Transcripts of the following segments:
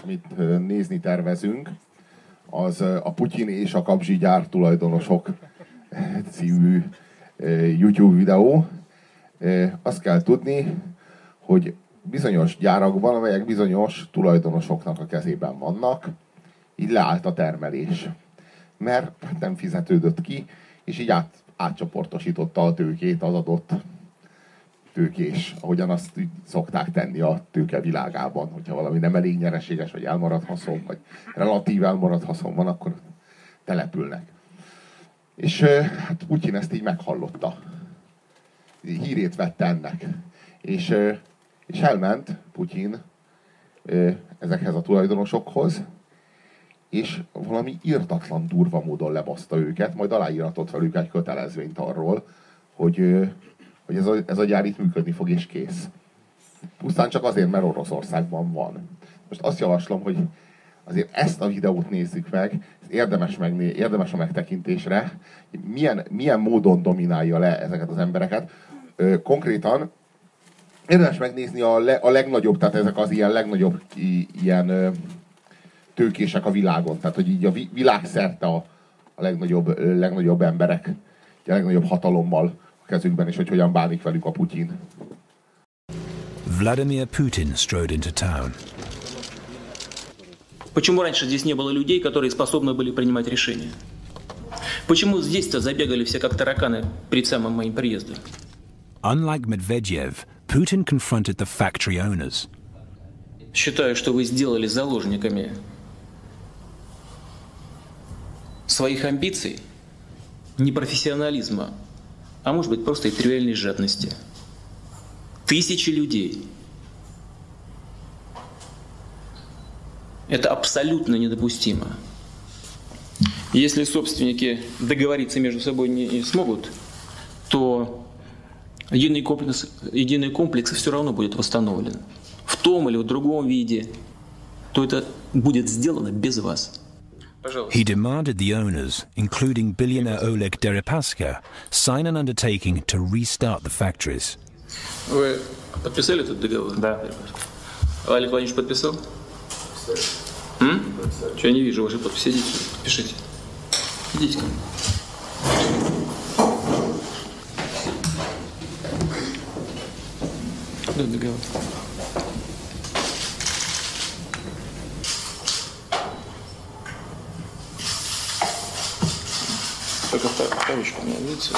amit nézni tervezünk, az a Putyin és a Kapzsi-gyár tulajdonosok című YouTube videó. Azt kell tudni, hogy bizonyos gyárakban, amelyek bizonyos tulajdonosoknak a kezében vannak, így leállt a termelés. Mert nem fizetődött ki, és így átcsoportosította a tőkét az adott tőkés, ahogyan azt szokták tenni a tőke világában, hogyha valami nem elég nyereséges, vagy elmaradt haszon, vagy relatív elmaradt haszon van, akkor települnek. És hát Putyin ezt így meghallotta. Hírét vette ennek. És elment Putyin ezekhez a tulajdonosokhoz, és valami irdatlan durva módon lebaszta őket, majd aláíratott velük egy kötelezvényt arról, hogy ez a gyár itt működni fog, és kész. Pusztán csak azért, mert Oroszországban van. Most azt javaslom, hogy azért ezt a videót nézzük meg, érdemes a megtekintésre, milyen módon dominálja le ezeket az embereket. Konkrétan érdemes megnézni a legnagyobb, tehát ezek az ilyen legnagyobb ilyen tőkések a világon. Tehát, hogy így a világszerte a legnagyobb emberek, a legnagyobb hatalommal a kezükben, és hogy hogyan bánik velük a Putyin. Vladimir Putin strode into town. Почему раньше здесь не было людей, которые способны были принимать решения? Почему здесь-то забегали все как тараканы перед самым моим приездом? Unlike Medvedev, Putin confronted the factory owners. Считаю, что вы сделали заложниками своих амбиций, непрофессионализма, а может быть просто и тривиальной жадности. Тысячи людей. Это абсолютно недопустимо. Если собственники договориться между собой не смогут, то единый комплекс все равно будет восстановлен. В том или в другом виде, то это будет сделано без вас. He demanded the owners, including billionaire Oleg Deripaska, sign an undertaking to restart the factories. Вы подписали этот договор? Да. Олег Владимирович подписал? Что я не вижу вашей подписи? Идите, пишите. Идите ко мне. Да, договор. Только вторичку у меня, видите?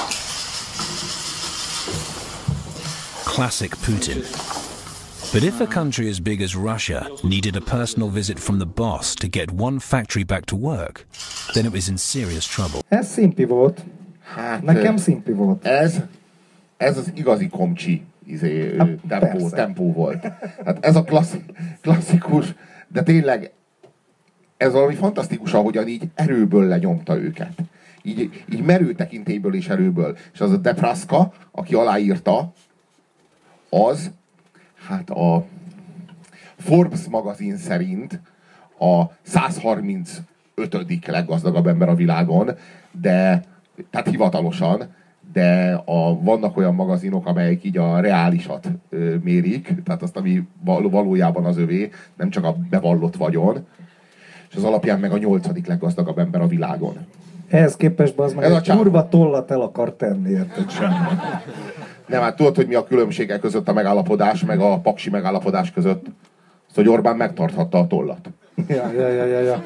Classic Putin. But if a country as big as Russia needed a personal visit from the boss to get one factory back to work, then it was in serious trouble. Ez szimpi volt. Hát, nekem szimpi volt. Ez az igazi komcsi tempó volt. Hát ez a klasszikus, de tényleg ez valami fantasztikus, ahogyan így erőből lenyomta őket. Így merő tekintélyből és erőből. És az a Depraska, aki aláírta, az, hát a Forbes magazin szerint a 135. leggazdagabb ember a világon, tehát hivatalosan, de vannak olyan magazinok, amelyek így a reálisat mérik, tehát azt, ami valójában az övé, nem csak a bevallott vagyon, és az alapján meg a 8. leggazdagabb ember a világon. Ehhez képest az meg egy kurva tollat el akar tenni, érted semmi. Nem, hát tudod, hogy mi a különbsége között a megállapodás, meg a paksi megállapodás között? Azt, hogy Orbán megtarthatta a tollat. Ja.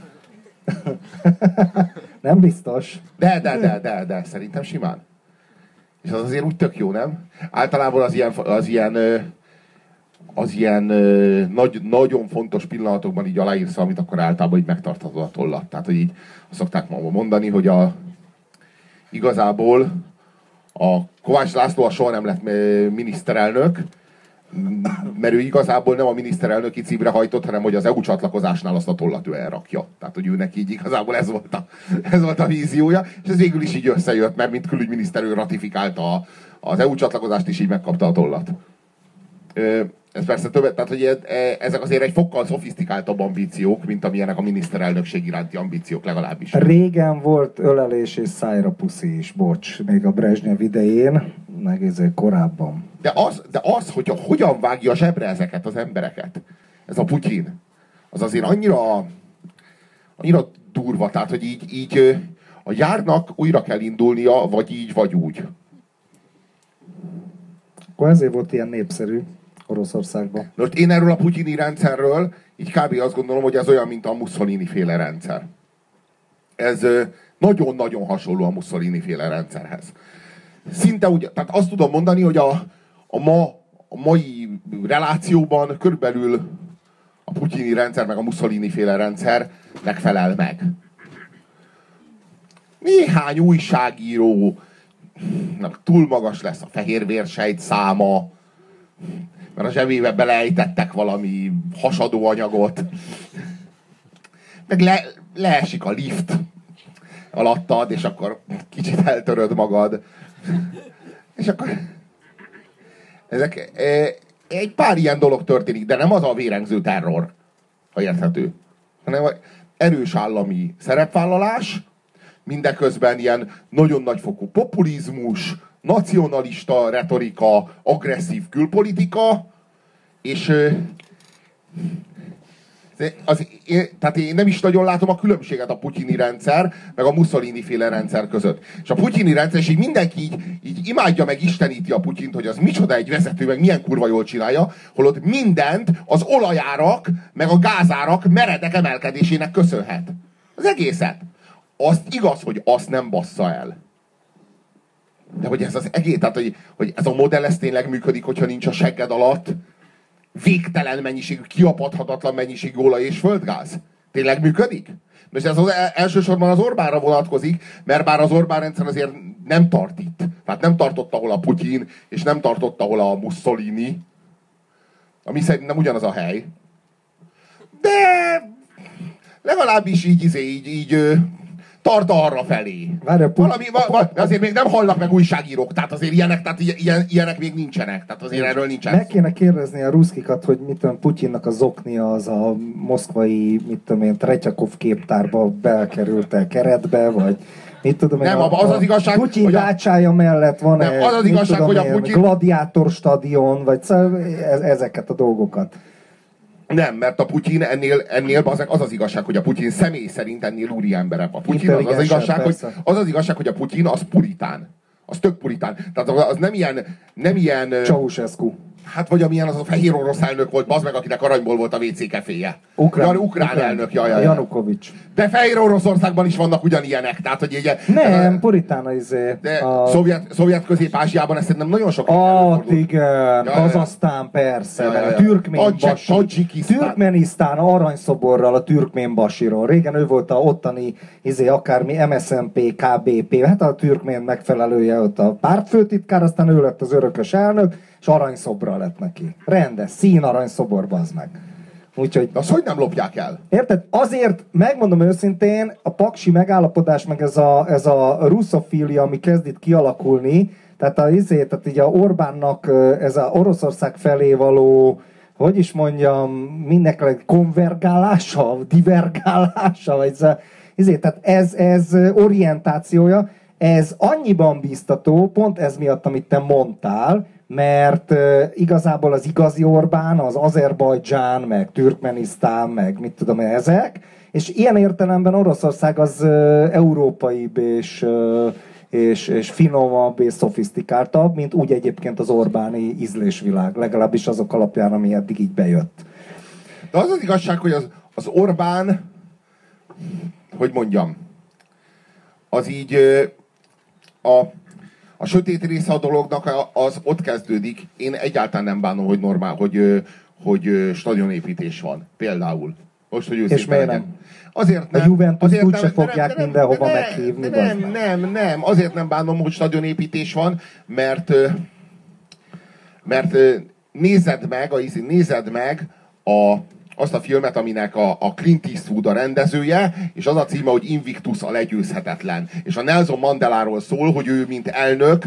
Nem biztos. De, szerintem simán. És az azért úgy tök jó, nem? Általában az ilyen nagyon fontos pillanatokban így aláírsz, amit akkor általában így megtarthatod a tollat. Tehát, hogy így azt szokták mondani, hogy igazából a Kovács László soha nem lett miniszterelnök, mert ő igazából nem a miniszterelnöki címre hajtott, hanem hogy az EU csatlakozásnál azt a tollat ő elrakja. Tehát, hogy őnek így igazából ez volt a víziója, és ez végül is így összejött, mert mint külügyminiszter ő ratifikálta az EU csatlakozást, és így megkapta a tollat. Ez persze többet, tehát hogy ezek azért egy fokkal szofisztikáltabb ambíciók, mint amilyenek a miniszterelnökség iránti ambíciók legalábbis. Régen volt ölelés és szájra puszi is, bocs, még a Brezsnyev idején, meg ezért korábban. De az, hogy hogyan vágja zsebre ezeket az embereket, ez a Putyin, az azért annyira durva, tehát, hogy így a gyárnak újra kell indulnia, vagy így, vagy úgy. Akkor ezért volt ilyen népszerű Oroszországban. Most én erről a putyini rendszerről így kb. Azt gondolom, hogy ez olyan, mint a Mussolini-féle rendszer. Ez nagyon-nagyon hasonló a Mussolini-féle rendszerhez. Szinte úgy, tehát azt tudom mondani, hogy a mai relációban körülbelül a putyini rendszer meg a Mussolini-féle rendszernek felel meg. Néhány újságíró túl magas lesz a fehérvérsejt száma, mert a zsebébe beleejtettek valami hasadó anyagot, meg leesik a lift alattad, és akkor kicsit eltöröd magad. És akkor egy pár ilyen dolog történik, de nem az a vérengző terror, ha érthető, hanem erős állami szerepvállalás, mindeközben ilyen nagyon nagyfokú populizmus, nacionalista retorika, agresszív külpolitika, és tehát én nem is nagyon látom a különbséget a putyini rendszer, meg a Mussolini-féle rendszer között. És a putyini rendszer, és így mindenki így imádja meg isteníti a Putyint, hogy az micsoda egy vezető, meg milyen kurva jól csinálja, holott mindent az olajárak, meg a gázárak meredek emelkedésének köszönhet. Az egészet. Azt igaz, hogy azt nem bassza el. De hogy ez az egész, tehát hogy ez a modell ez tényleg működik, hogyha nincs a segged alatt végtelen mennyiségű, kiapadhatatlan mennyiségű olaj és földgáz? Tényleg működik? Most ez elsősorban az Orbánra vonatkozik, mert bár az Orbán rendszer azért nem tart itt. Tehát nem tartott, ahol a Putyin, és nem tartott, ahol a Mussolini. Ami szerintem ugyanaz a hely. De legalábbis így tart arra felé. Azért még nem hallnak meg újságírók, tehát azért ilyenek még nincsenek, tehát azért erről nincsen. Meg kéne kérdezni a ruszkikat, hogy mit tudom, Putyinnak a zoknia az a moszkvai, mit tudom én, Tretyakov képtárba bekerült-e keretbe, vagy mit tudom én, nem, az az igazság, Putyin dácsája mellett van az az igazság, hogy a Putyin gladiátor stadion, vagy ezeket a dolgokat. Nem, mert a Putyin ennél az az igazság, hogy a Putyin személy szerint ennél úriemberebb. A Putyin az az igazság, hogy a Putyin az puritán. Az tök puritán. Tehát az nem ilyen Ceausescu. Hát vagy amilyen az a fehér orosz elnök volt, bazd meg, akinek aranyból volt a WC keféje. Ukrán elnök, jaj. Janukovics. De Fehér Oroszországban is vannak ugyanilyenek, tehát hogy ugye... Nem, puritán szovjet Közép-Ázsiában ezt szerintem nagyon sok... igen, Kazahsztán persze, a türkmén basi. Türkmenisztán aranyszoborral, a türkmén basiról. Régen ő volt a ottani akármi MSZNP, KBP, hát a türkmén megfelelője ott a pártfőtitkár, aztán ő lett az örökös elnök, és aranyszobra lett neki. Rendes, szín aranyszobor, bazd meg. Úgyhogy... De azt hogy nem lopják el? Érted? Azért, megmondom őszintén, a paksi megállapodás, meg ez a russzofília, ami kezd itt kialakulni, tehát így a Orbánnak ez a Oroszország felé való, hogy is mondjam, mindenkinek konvergálása, divergálása, vagy tehát ez orientációja, ez annyiban bíztató, pont ez miatt, amit te mondtál, mert igazából az igazi Orbán, az Azerbajdzsán, meg Türkmenisztán, meg mit tudom én, ezek, és ilyen értelemben Oroszország az európaibb és finomabb és szofisztikáltabb, mint úgy egyébként az Orbáni ízlésvilág, legalábbis azok alapján, ami eddig így bejött. De az az igazság, hogy az Orbán, hogy mondjam, az így a sötét része a dolognak az ott kezdődik. Én egyáltalán nem bánom, hogy normál, hogy stadionépítés van. Például. Most, hogy és miért nem? Azért nem. A Juventus úgyse fogják mindenhova meghívni. Nem. Azért nem bánom, hogy stadionépítés van, mert nézed meg azt a filmet, aminek a Clint Eastwood a rendezője, és az a címe, hogy Invictus, a legyőzhetetlen. És a Nelson Mandeláról szól, hogy ő, mint elnök,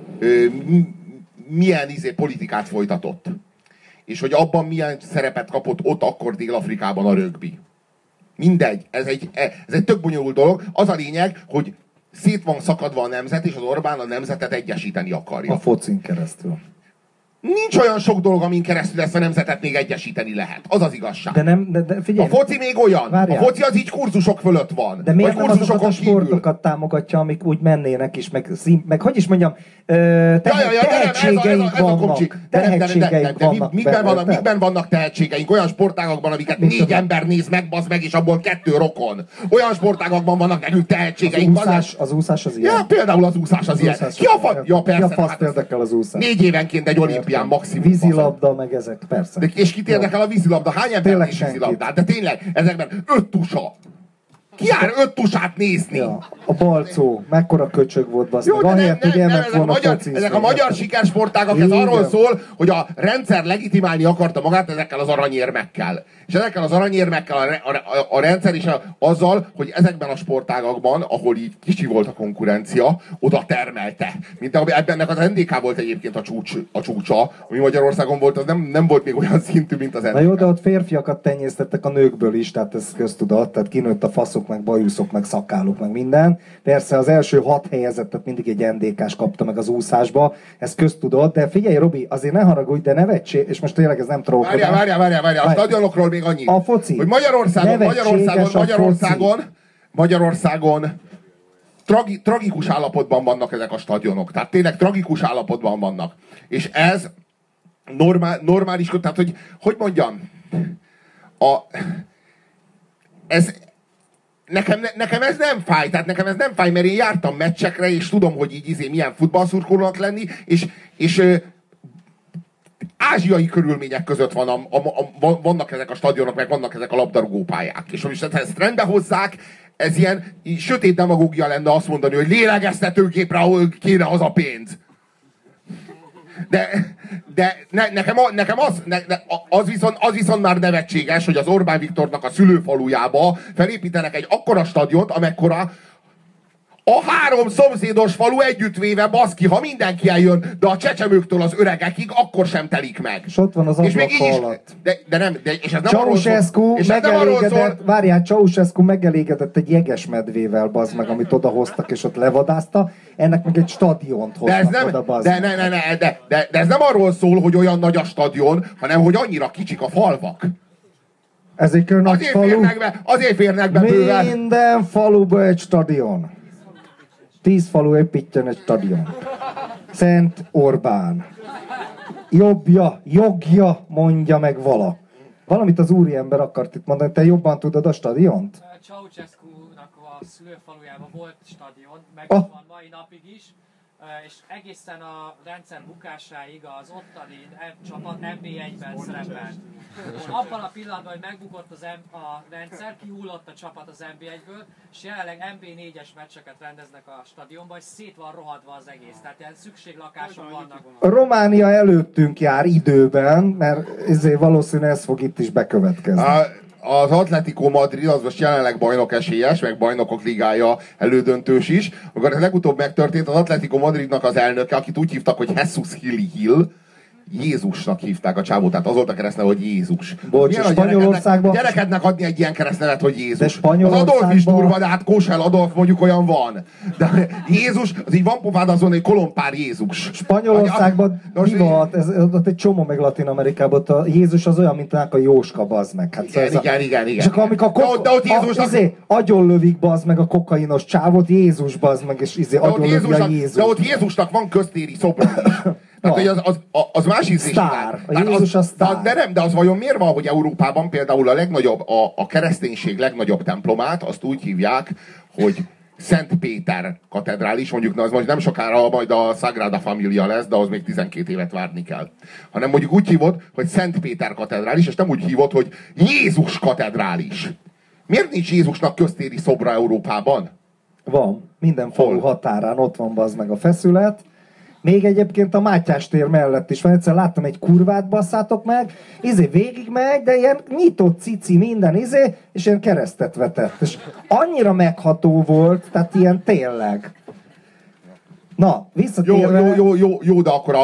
milyen politikát folytatott. És hogy abban milyen szerepet kapott ott akkor Dél-Afrikában a rögbi. Mindegy, ez egy tök bonyolult dolog. Az a lényeg, hogy szét van szakadva a nemzet, és az Orbán a nemzetet egyesíteni akarja. A focin keresztül. Nincs olyan sok dolog, amin keresztül ezt a nemzetet még egyesíteni lehet. Az az igazság. De figyelj, a foci még olyan. Várjál. A foci az így kurzusok fölött van. De miért vagy nem azokat a sportokat támogatja, amik úgy mennének is, meg hogy is mondjam, tehetségeink vannak. Tehetségeink vannak. Mikben vannak tehetségeink? Olyan sportágakban, amiket 4 ember néz meg, bazd meg, és abból 2 rokon. Olyan sportágakban vannak nekünk tehetségeink. Az úszás az ilyen. Ja, például az úszás az ilyen. Ki a faszt érdekel az úszás? 4 évenként egy olimpián maximum. Vízilabda, meg ezek, persze. És kit érdekel a vízilabda? Hány ember néz vízilabdát? De tényleg, ezekben 5 tusa. Ki jár 5 tusát nézni? Ja, a balcó, mekkora köcsög volt, basznak. Ahelyett, hogy elment volna focizni. Ezek a magyar sikersportágak, ez arról szól, hogy a rendszer legitimálni akarta magát ezekkel az aranyérmekkel. És ezekkel az aranyérmekkel a rendszer is azzal, hogy ezekben a sportágakban, ahol így kicsi volt a konkurencia, oda termelte. Mint ennek az NDK volt egyébként a csúcsa, ami Magyarországon volt, az nem volt még olyan szintű, mint az NDK. Na jó, de ott férfiakat tenyésztettek a nőkből is, tehát ez köztudat, tehát kinőtt a faszok, meg bajuszok, meg szakálok, meg minden. Persze az első 6 helyezettet mindig egy NDK-s kapta meg az úszásba, ez köztudat, de figyelj Robi, azért ne haragudj, de nevetség, és most tényleg ez nem trókodás. Várjál, a stadionokról még annyit. A foci. Hogy Magyarországon tragikus állapotban vannak ezek a stadionok. Tehát tényleg tragikus állapotban vannak. És ez normális, tehát hogy mondjam, nekem ez nem fáj, tehát nekem ez nem fáj, mert én jártam meccsekre, és tudom, hogy így milyen futballszurkolónak lenni, és ázsiai körülmények között vannak ezek a stadionok, meg vannak ezek a labdarúgópályák. És most ezt rendbe hozzák, ez ilyen sötét demagógia lenne azt mondani, hogy lélegeztetőgépre kéne az a pénz. De nekem az viszont már nevetséges, hogy az Orbán Viktornak a szülőfalujába felépítenek egy akkora stadiont, amekkora a 3 szomszédos falu együttvéve, baszki, ha mindenki eljön, de a csecsemőktől az öregekig, akkor sem telik meg. És ott van az ablaka alatt. És ez nem arról szól. Várjál, Ceausescu megelégedett egy jegesmedvével, bazd meg, amit odahoztak, és ott levadázta. Ennek meg egy stadiont hoztak oda, bazd meg. De ez nem arról szól, hogy olyan nagy a stadion, hanem hogy annyira kicsik a falvak. Ezek a nagy falu. Azért férnek be bőven. Minden faluba egy stadion. 10 falu építjen egy stadion. Szent Orbán. Jogja, mondja meg vala. Valamit az úriember akart itt mondani, te jobban tudod a stadiont? Ceausescu-nak a szülőfalujában volt stadion, meg van mai napig is, és egészen a rendszer bukásáig az ottani csapat NB1-ben szerepelt. Abban a pillanatban, hogy megbukott a rendszer, kihullott a csapat az NB1-ből, és jelenleg NB4-es meccseket rendeznek a stadionban, és szét van rohadva az egész. Tehát ilyen szükséglakások vannak. Románia előttünk jár időben, mert valószínűleg ez fog itt is bekövetkezni. Az Atletico Madrid az most jelenleg bajnok esélyes, meg bajnokok ligája elődöntős is. Amikor ez legutóbb megtörtént, az Atletico Madridnak az elnöke, akit úgy hívtak, hogy Jesus Hill, Jézusnak hívták a csávót, tehát az volt a keresztneve, hogy Jézus. Bocs, Spanyolországban... Gyerekednek adni egy ilyen keresztnevet, hogy Jézus. Az Adolf is durva, de hát Kósel Adolf mondjuk olyan van. De Jézus, az így van pofád azon, hogy Kolompár Jézus. Spanyolországban divat, ott egy csomó meg Latin Amerikában, ott a Jézus az olyan, mint a Jóska, bazd meg. Hát igen. És akkor amikor agyonlövik, bazd meg a kokainos csávot, Jézus, bazd meg, és agyonlövi a Jézus. De ott Jézusnak van köztéri szobra. Tehát, hogy az más ízlés. A Jézus a sztár. De az vajon miért van, hogy Európában például a kereszténység legnagyobb templomát, azt úgy hívják, hogy Szent Péter katedrális, mondjuk az most nem sokára majd a Sagrada Familia lesz, de az még 12 évet várni kell. Hanem mondjuk úgy hívod, hogy Szent Péter katedrális, és nem úgy hívod, hogy Jézus katedrális. Miért nincs Jézusnak köztéri szobra Európában? Van. Minden falu határán ott van, bazd meg a feszület. Még egyébként a Mátyás tér mellett is van. Egyszer láttam egy kurvát, basszátok meg, végig megy, de ilyen nyitott cici minden, és ilyen keresztet vetett. És annyira megható volt, tehát ilyen tényleg. Na, visszatérve... Jó, de akkor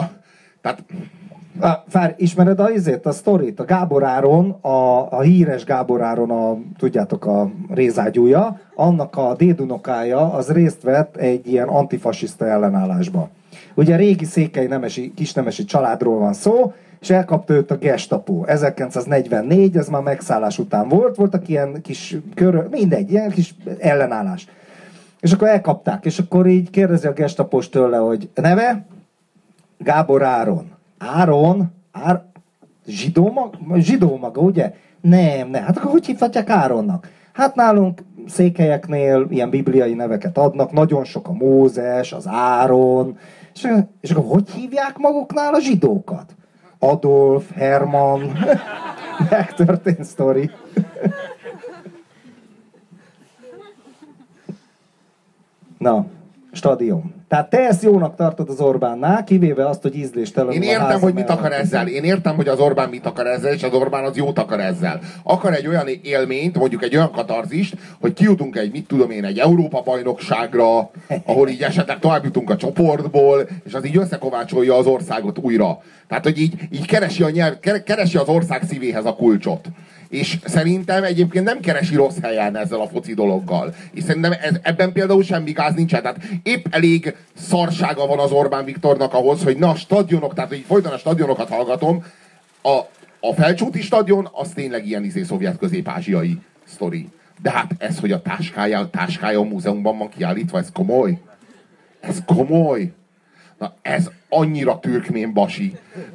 ismered a sztorit? A Gábor Áron, a híres Gábor Áron, tudjátok, a rézágyúja, annak a dédunokája az részt vett egy ilyen antifasiszta ellenállásba. Ugye régi székely kisnemesi családról van szó, és elkapta őt a Gestapo. 1944, ez már megszállás után volt, voltak ilyen kis mindegy, ilyen kis ellenállás. És akkor elkapták, és akkor így kérdezi a Gestapos tőle, hogy neve? Gábor Áron. Áron? Zsidó maga, ugye? Nem. Hát akkor hogy hívhatják Áronnak? Hát nálunk székelyeknél ilyen bibliai neveket adnak, nagyon sok a Mózes, az Áron, és akkor hogy hívják maguknál a zsidókat? Adolf, Hermann, megtörtént sztori. Na, stadion. Tehát te ezt jónak tartod az Orbánnál, kivéve azt, hogy ízléstelen. Én értem, hogy mit akar ezzel. Én értem, hogy az Orbán mit akar ezzel, és az Orbán az jót akar ezzel. Akar egy olyan élményt, mondjuk egy olyan katarzist, hogy kijutunk egy Európa-bajnokságra, ahol így esetleg tovább jutunk a csoportból, és az így összekovácsolja az országot újra. Tehát, hogy így keresi az ország szívéhez a kulcsot. És szerintem egyébként nem keresi rossz helyen ezzel a foci dologgal. És szerintem ebben például semmi gáz nincsen. Tehát épp elég szarsága van az Orbán Viktornak ahhoz, hogy na a stadionok, tehát hogy folyton a stadionokat hallgatom, a Felcsúti stadion az tényleg ilyen szovjet közép-ázsiai sztori. De hát ez, hogy a táskája a múzeumban van kiállítva, ez komoly. Ez komoly. Na ez annyira türkmén basi.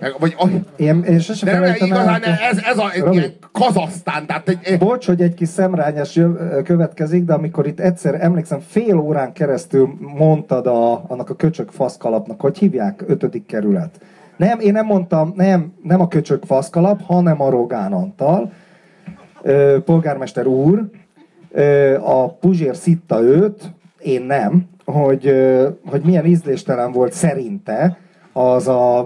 Én sose felejtem igazán ez a Kazahsztán. Bocs, hogy egy kis szemrányás következik, de amikor itt egyszer, emlékszem, fél órán keresztül mondtad annak a köcsög faszkalapnak, hogy hívják, 5. kerület. Nem, én nem mondtam, nem a köcsög faszkalap, hanem a Rogán Antal, polgármester úr, a Puzsér szitta őt, én nem, hogy milyen ízléstelen volt szerinte az a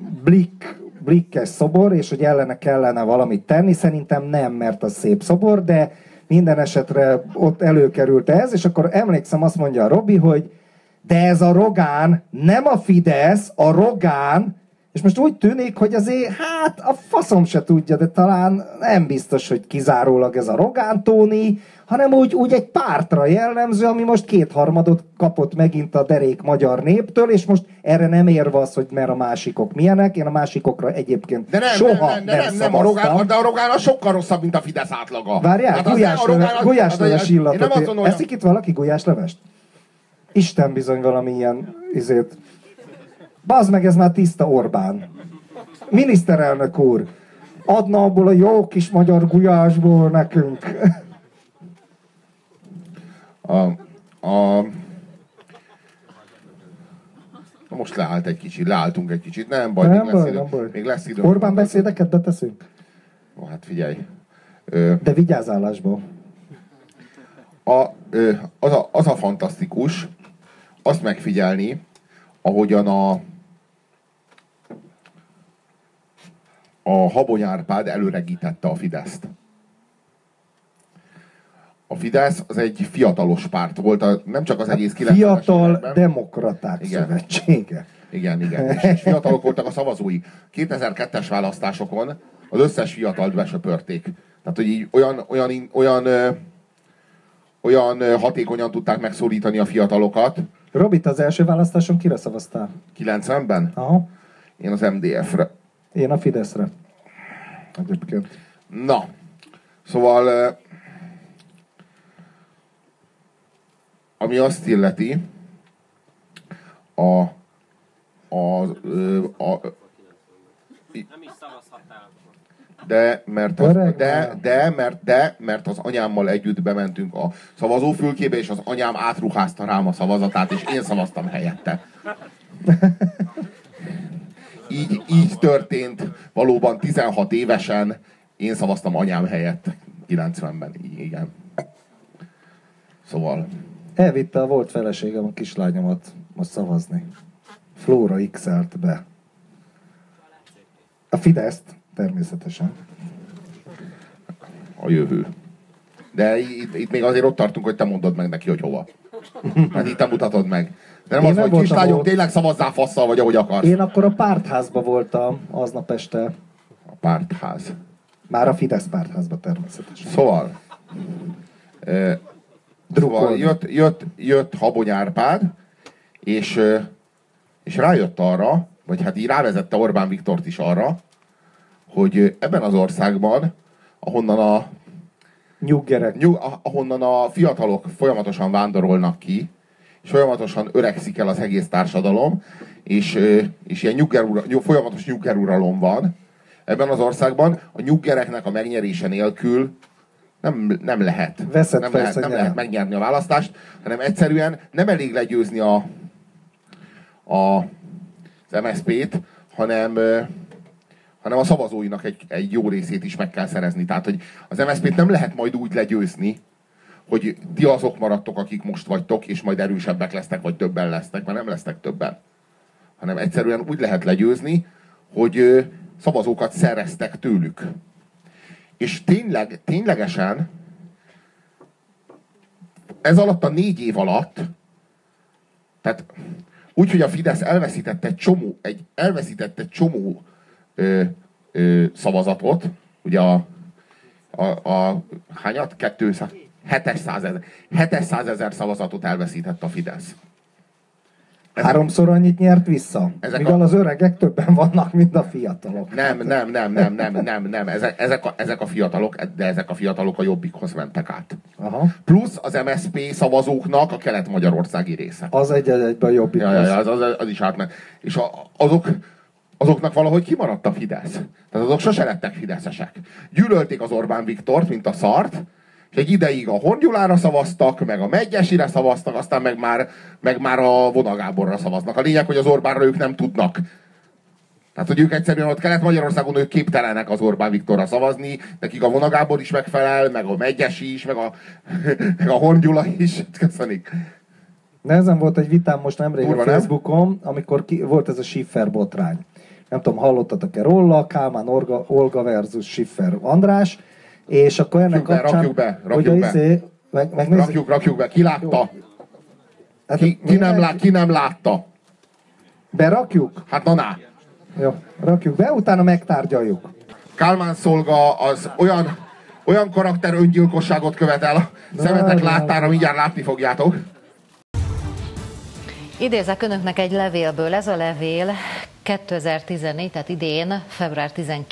blikkes szobor, és hogy kellene valamit tenni. Szerintem nem, mert az szép szobor, de minden esetre ott előkerült ez, és akkor emlékszem, azt mondja a Robi, hogy de ez a Rogán, nem a Fidesz, a Rogán, és most úgy tűnik, hogy azért, hát a faszom se tudja, de talán nem biztos, hogy kizárólag ez a Rogán Tóni, hanem úgy egy pártra jellemző, ami most 2/3 kapott megint a derék magyar néptől, és most erre nem érve az, hogy mert a másikok milyenek, én a másikokra egyébként soha nem szavaztam. De a Rogán az sokkal rosszabb, mint a Fidesz átlaga. Várjál, gulyásleves illatot. Eszik itt valaki gulyáslevest? Isten bizony valami ilyen izét. Bazd meg, ez már tiszta Orbán. Miniszterelnök úr, adna abból a jó kis magyar gulyásból nekünk. Na most leálltunk egy kicsit. Nem baj, még lesz idő. Orbán beszédeket beteszünk? Hát figyelj. De vigyázállásból. Az a fantasztikus, azt megfigyelni, ahogyan a Habony Árpád előregítette a Fideszt. A Fidesz az egy fiatalos párt volt, nem csak az egész 90-es Fiatal években. Demokraták Szövetsége. Igen. És fiatalok voltak a szavazói. 2002-es választásokon az összes fiatalt besöpörték. Tehát, hogy így olyan hatékonyan tudták megszólítani a fiatalokat. Robit, az első választáson kire szavaztál? 90-ben? Aha. Én az MDF-re. Én a Fideszre. Egyébként. Na, szóval ami azt illeti, nem is szavazhattál. Mert az anyámmal együtt bementünk a szavazófülkébe, és az anyám átruházta rám a szavazatát, és én szavaztam helyette. Így történt valóban 16 évesen, én szavaztam anyám helyett 90-ben, igen. Szóval... Elvitte a volt feleségem a kislányomat most szavazni. Flóra X-elt be. A Fideszt, természetesen. A jövő. De itt még azért ott tartunk, hogy te mondod meg neki, hogy hova. Hát itt te mutatod meg. De nem én az, nem hogy kislányom, tényleg szavazzál fasszal, vagy ahogy akarsz. Én akkor a pártházba voltam aznap este. A pártház. Már a Fidesz pártházba természetesen. Szóval jött Habony Árpád, és És rájött arra, vagy hát így rávezette Orbán Viktort is arra, hogy ebben az országban, ahonnan a fiatalok folyamatosan vándorolnak ki, és folyamatosan öregszik el az egész társadalom, és ilyen folyamatos nyuggeruralom van, ebben az országban a nyuggereknek a megnyerése nélkül nem lehet megnyerni a választást, hanem egyszerűen nem elég legyőzni az MSZP-t, hanem a szavazóinak egy jó részét is meg kell szerezni. Tehát, hogy az MSZP-t nem lehet majd úgy legyőzni, hogy ti azok maradtok, akik most vagytok, és majd erősebbek lesznek, vagy többen lesznek, mert nem lesznek többen. Hanem egyszerűen úgy lehet legyőzni, hogy szavazókat szereztek tőlük. És ténylegesen ez alatt a 4 év alatt, tehát úgy, hogy a Fidesz elveszített egy csomó szavazatot, ugye hányat? 700 000 szavazatot elveszített a Fidesz. 3-szor annyit nyert vissza. Mivel az öregek többen vannak, mint a fiatalok. Nem. Ezek a fiatalok, de ezek a fiatalok a Jobbikhoz mentek át. Aha. Plusz az MSZP szavazóknak a kelet-magyarországi része. Az egyben a Jobbikhoz. Az is átment. És azoknak valahogy kimaradt a Fidesz. Tehát azok sose lettek fideszesek. Gyűlölték az Orbán Viktort, mint a szart, és egy ideig a Horn Gyulára szavaztak, meg a Medgyesire szavaztak, aztán meg már a Vona Gáborra szavaznak. A lényeg, hogy az Orbánra ők nem tudnak. Tehát, hogy ők egyszerűen ott Kelet-Magyarországon ők képtelenek az Orbán Viktorra szavazni, nekik a Vona Gábor is megfelel, meg a Medgyesi is, meg a Horn Gyula is. Köszönjük. Nehezen volt egy vitám most nemrég a Facebookon, amikor volt ez a Schiffer botrány. Nem tudom, hallottatok-e róla, Kálmán Olga versus Schiffer András, és akkor ennek kapcsán... Rakjuk be, ki látta? Hát, ki nem látta? Berakjuk? Hát na. Jó, rakjuk be, utána megtárgyaljuk. Kálmán szolga az olyan karakter öngyilkosságot követel, szemetek láttára, mindjárt látni fogjátok. Idézek önöknek egy levélből. Ez a levél 2014, tehát idén, február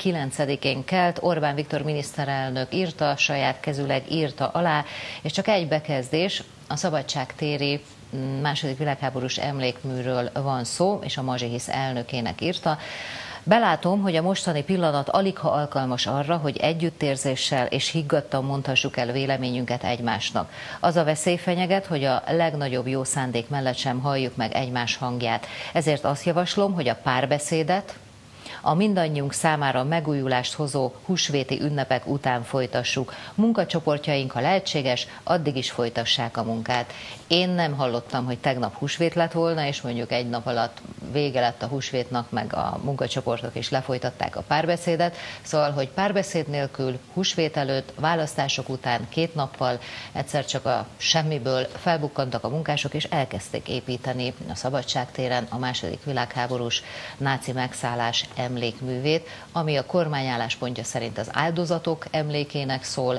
19-én kelt. Orbán Viktor miniszterelnök írta, saját kezüleg írta alá, és csak egy bekezdés, a szabadságtéri II. Világháborús emlékműről van szó, és a Mazsihisz elnökének írta. Belátom, hogy a mostani pillanat aligha alkalmas arra, hogy együttérzéssel és higgadtan mondhassuk el véleményünket egymásnak. Az a veszély fenyeget, hogy a legnagyobb jó szándék mellett sem halljuk meg egymás hangját. Ezért azt javaslom, hogy a párbeszédet a mindannyiunk számára megújulást hozó húsvéti ünnepek után folytassuk. Munkacsoportjaink, ha lehetséges, addig is folytassák a munkát. Én nem hallottam, hogy tegnap húsvét lett volna, és mondjuk egy nap alatt vége lett a húsvétnak, meg a munkacsoportok is lefolytatták a párbeszédet. Szóval, hogy párbeszéd nélkül, húsvét előtt, választások után 2 nappal egyszer csak a semmiből felbukkantak a munkások, és elkezdték építeni a Szabadságtéren a II. Világháborús náci megszállás emlékművét, ami a kormány álláspontja szerint az áldozatok emlékének szól,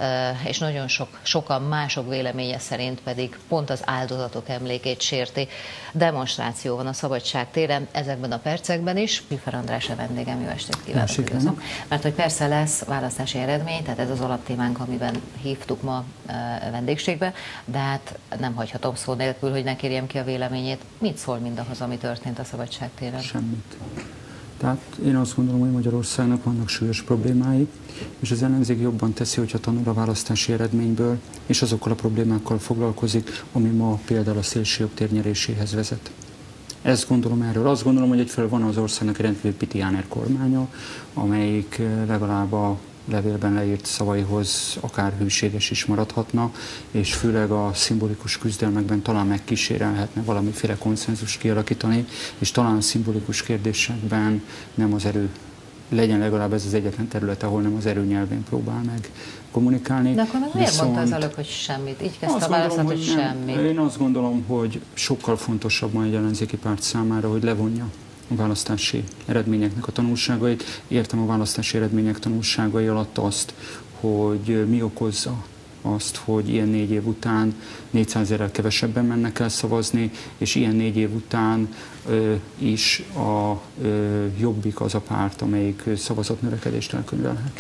és nagyon sokan mások véleménye szerint pedig pont az áldozatok emlékét sérti. Demonstráció van a Szabadságtéren ezekben a percekben is. Schiffer András a vendégem, jó estét kívánok. Mert hogy persze lesz választási eredmény, tehát ez az alaptémánk, amiben hívtuk ma vendégségbe, de hát nem hagyhatom szó nélkül, hogy ne kérjem ki a véleményét. Mit szól mindahhoz, ami történt a Szabadságtéren? Semmit. Tehát én azt gondolom, hogy Magyarországnak vannak súlyos problémái, és az ellenzék jobban teszi, hogyha tanul a választási eredményből, és azokkal a problémákkal foglalkozik, ami ma például a szélsőjobb térnyeréséhez vezet. Ezt gondolom erről. Azt gondolom, hogy egyfelől van az országnak egy rendkívül pitiáner kormánya, amelyik legalább a levélben leírt szavaihoz akár hűséges is maradhatna, és főleg a szimbolikus küzdelmekben talán megkísérelhetne valamiféle konszenzus kialakítani, és talán szimbolikus kérdésekben nem az erő legyen legalább ez az egyetlen terület, ahol nem az erő nyelvén próbál meg kommunikálni. De akkor meg miért mondta az előbb, hogy semmit? Így kezdte a választat, hogy semmit. Én azt gondolom, hogy sokkal fontosabb ma egy ellenzéki párt számára, hogy levonja a választási eredményeknek a tanulságait. Értem a választási eredmények tanulságai alatt azt, hogy mi okozza azt, hogy ilyen 4 év után 400 000-rel kevesebben mennek el szavazni, és ilyen 4 év után is a Jobbik az a párt, amelyik szavazatnövekedést elkönyvelhet?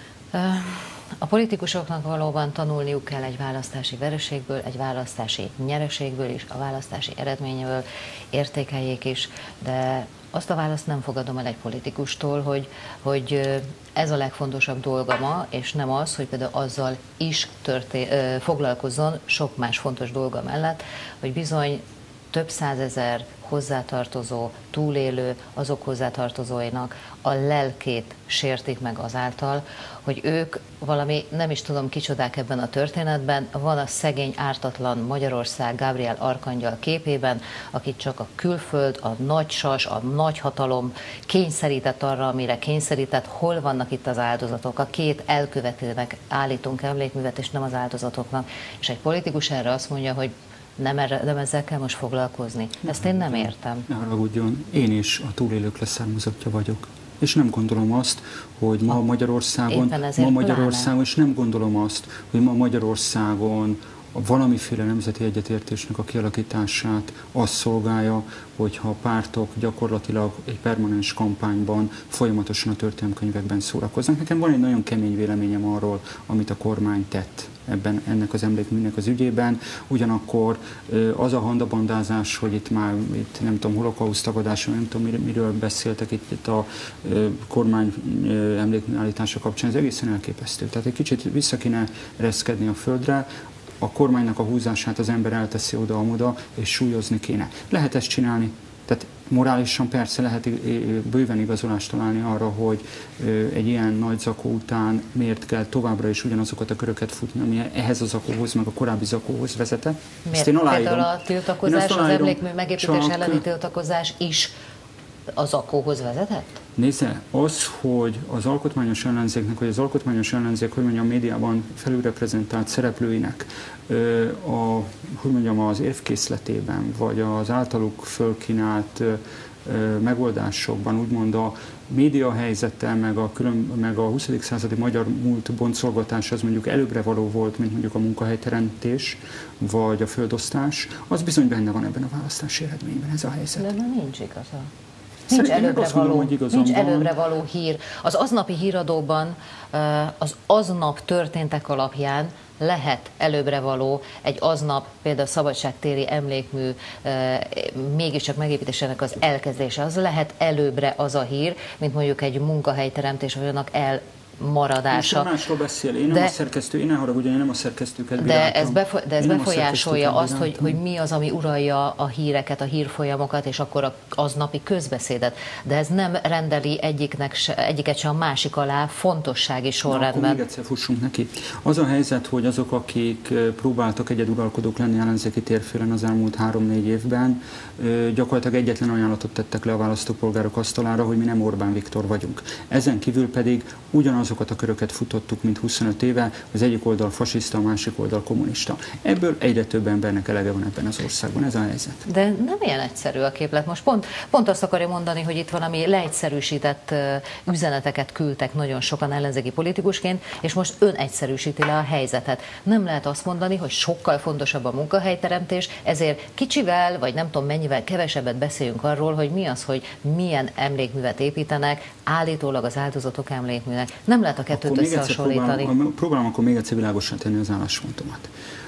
A politikusoknak valóban tanulniuk kell egy választási vereségből, egy választási nyereségből is, a választási eredményből, értékeljék is, de azt a választ nem fogadom el egy politikustól, hogy ez a legfontosabb dolga ma, és nem az, hogy például azzal is foglalkozzon sok más fontos dolga mellett, hogy bizony több százezer hozzátartozó, túlélő, azok hozzátartozóinak a lelkét sértik meg azáltal, hogy ők valami, nem is tudom kicsodák ebben a történetben, van a szegény, ártatlan Magyarország Gabriel Arkangyal képében, akit csak a külföld, a nagy sas, a nagy hatalom kényszerített arra, amire kényszerített, hol vannak itt az áldozatok. A két elkövetőnek állítunk emlékművet, és nem az áldozatoknak. És egy politikus erre azt mondja, hogy nem ezzel kell most foglalkozni. Ezt én nem értem. Ne haragudjon, én is a túlélők leszármazottja vagyok. És nem gondolom azt, hogy ma Magyarországon, és nem gondolom azt, hogy ma Magyarországon valamiféle nemzeti egyetértésnek a kialakítását azt szolgálja, hogyha a pártok gyakorlatilag egy permanens kampányban folyamatosan a történelemkönyvekben szórakoznak. Nekem van egy nagyon kemény véleményem arról, amit a kormány tett ennek az emlékműnek az ügyében. Ugyanakkor az a handabandázás, hogy itt nem tudom, holokauszt tagadásra, nem tudom, miről beszéltek itt a kormány emlékmű állítása kapcsán, ez egészen elképesztő. Tehát egy kicsit vissza kéne ereszkedni a földre, a kormánynak a húzását az ember elteszi oda-amoda, és súlyozni kéne. Lehet ezt csinálni, tehát morálisan persze lehet bőven igazolást találni arra, hogy egy ilyen nagy zakó után miért kell továbbra is ugyanazokat a köröket futni, ami ehhez a zakóhoz, meg a korábbi zakóhoz vezetett. Miért például a tiltakozás, az emlékmű megépítés elleni tiltakozás is a zakóhoz vezetett? Nézze, az, hogy az alkotmányos ellenzéknek, vagy az alkotmányos ellenzék, hogy mondjam, a médiában felülreprezentált szereplőinek az évkészletében, vagy az általuk fölkínált megoldásokban, úgymond a média helyzettel, meg a 20. századi magyar múlt boncolgatás az mondjuk előbbre való volt, mint mondjuk a munkahelyteremtés, vagy a földosztás, az bizony benne van ebben a választási eredményben, ez a helyzet. De nincs igaza. Nincs előbbre való hír. Az aznapi híradóban az aznap történtek alapján lehet előbbre való egy aznap, például szabadságtéri emlékmű mégiscsak megépítésének az elkezdése. Az lehet előbbre az a hír, mint mondjuk egy munkahelyteremtés, vagy annak maradása. Másról beszél. Én nem a szerkesztő, én ne haragudjon, én nem a szerkesztőket bíráltam. De ez befolyásolja azt, hogy mi az, ami uralja a híreket, a hírfolyamokat, és akkor az aznapi közbeszédet. De ez nem rendeli egyiket sem a másik alá fontossági sorrendben. Akkor még egyszer fussunk neki. Az a helyzet, hogy azok, akik próbáltak egyeduralkodók lenni ellenzéki térfélen az elmúlt 3-4 évben, gyakorlatilag egyetlen ajánlatot tettek le a választópolgárok asztalára, hogy mi nem Orbán Viktor vagyunk. Ezen kívül pedig ugyanazokat a köröket futottuk, mint 25 éve, az egyik oldal fasiszta, a másik oldal kommunista. Ebből egyre több embernek elege van ebben az országban, ez a helyzet. De nem ilyen egyszerű a képlet. Most pont azt akarja mondani, hogy itt valami leegyszerűsített üzeneteket küldtek nagyon sokan ellenzéki politikusként, és most ön egyszerűsíti le a helyzetet. Nem lehet azt mondani, hogy sokkal fontosabb a munkahelyteremtés, ezért kicsivel, vagy nem tudom mennyivel kevesebbet beszéljünk arról, hogy mi az, hogy milyen emlékművet építenek, állítólag az áldozatok emlékműnek. Nem lehet a kettőt összehasonlítani. Próbálom akkor még egyszer világosan tenni az álláspontomat.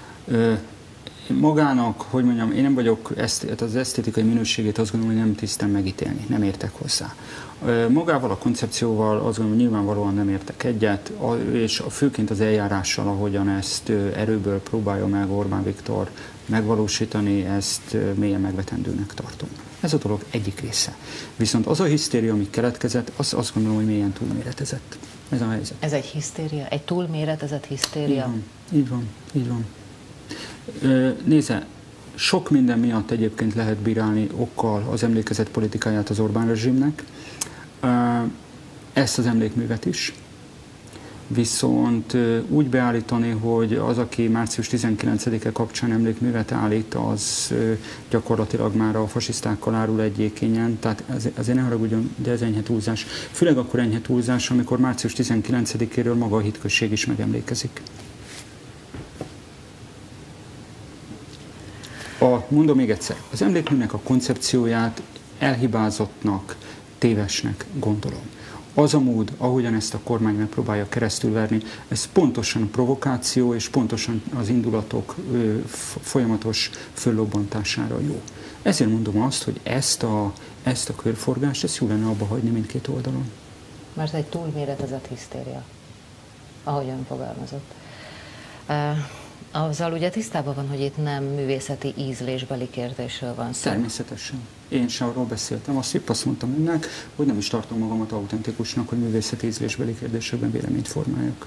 Magának, hogy mondjam, én nem vagyok, az esztétikai minőségét azt gondolom, hogy nem tisztem megítélni, nem értek hozzá. Magával a koncepcióval azt gondolom, hogy nyilvánvalóan nem értek egyet, és főként az eljárással, ahogyan ezt erőből próbálja meg Orbán Viktor megvalósítani, ezt mélyen megvetendőnek tartom. Ez a dolog egyik része. Viszont az a hisztéria, ami keletkezett, azt gondolom, hogy mélyen túlméretezett. Ez a helyzet. Ez egy hisztéria? Egy túlméretezett hisztéria? Így van. Nézze, sok minden miatt egyébként lehet bírálni okkal az emlékezet politikáját az Orbán rezsimnek, ezt az emlékművet is. Viszont úgy beállítani, hogy az, aki március 19-e kapcsán emlékművet állít, az gyakorlatilag már a fasisztákkal árul egy ékényen, tehát azért ne haragudjon, de ez enyhe túlzás. Főleg akkor enyhe túlzás, amikor március 19-éről maga a hitközség is megemlékezik. Mondom még egyszer, az emlékműnek a koncepcióját elhibázottnak, tévesnek gondolom. Az a mód, ahogyan ezt a kormány megpróbálja keresztülverni, ez pontosan provokáció és pontosan az indulatok folyamatos föllobbantására jó. Ezért mondom azt, hogy ezt a körforgást, ezt jó lenne abba hagyni mindkét oldalon. Mert egy túlméretezett hisztéria, ahogyan fogalmazott. Azzal ugye tisztában van, hogy itt nem művészeti ízlésbeli kérdésről van szó. Természetesen. Én sem arról beszéltem. Azt mondtam önnek, hogy nem is tartom magamat autentikusnak, hogy művészeti ízlésbeli kérdésekben véleményt formáljak.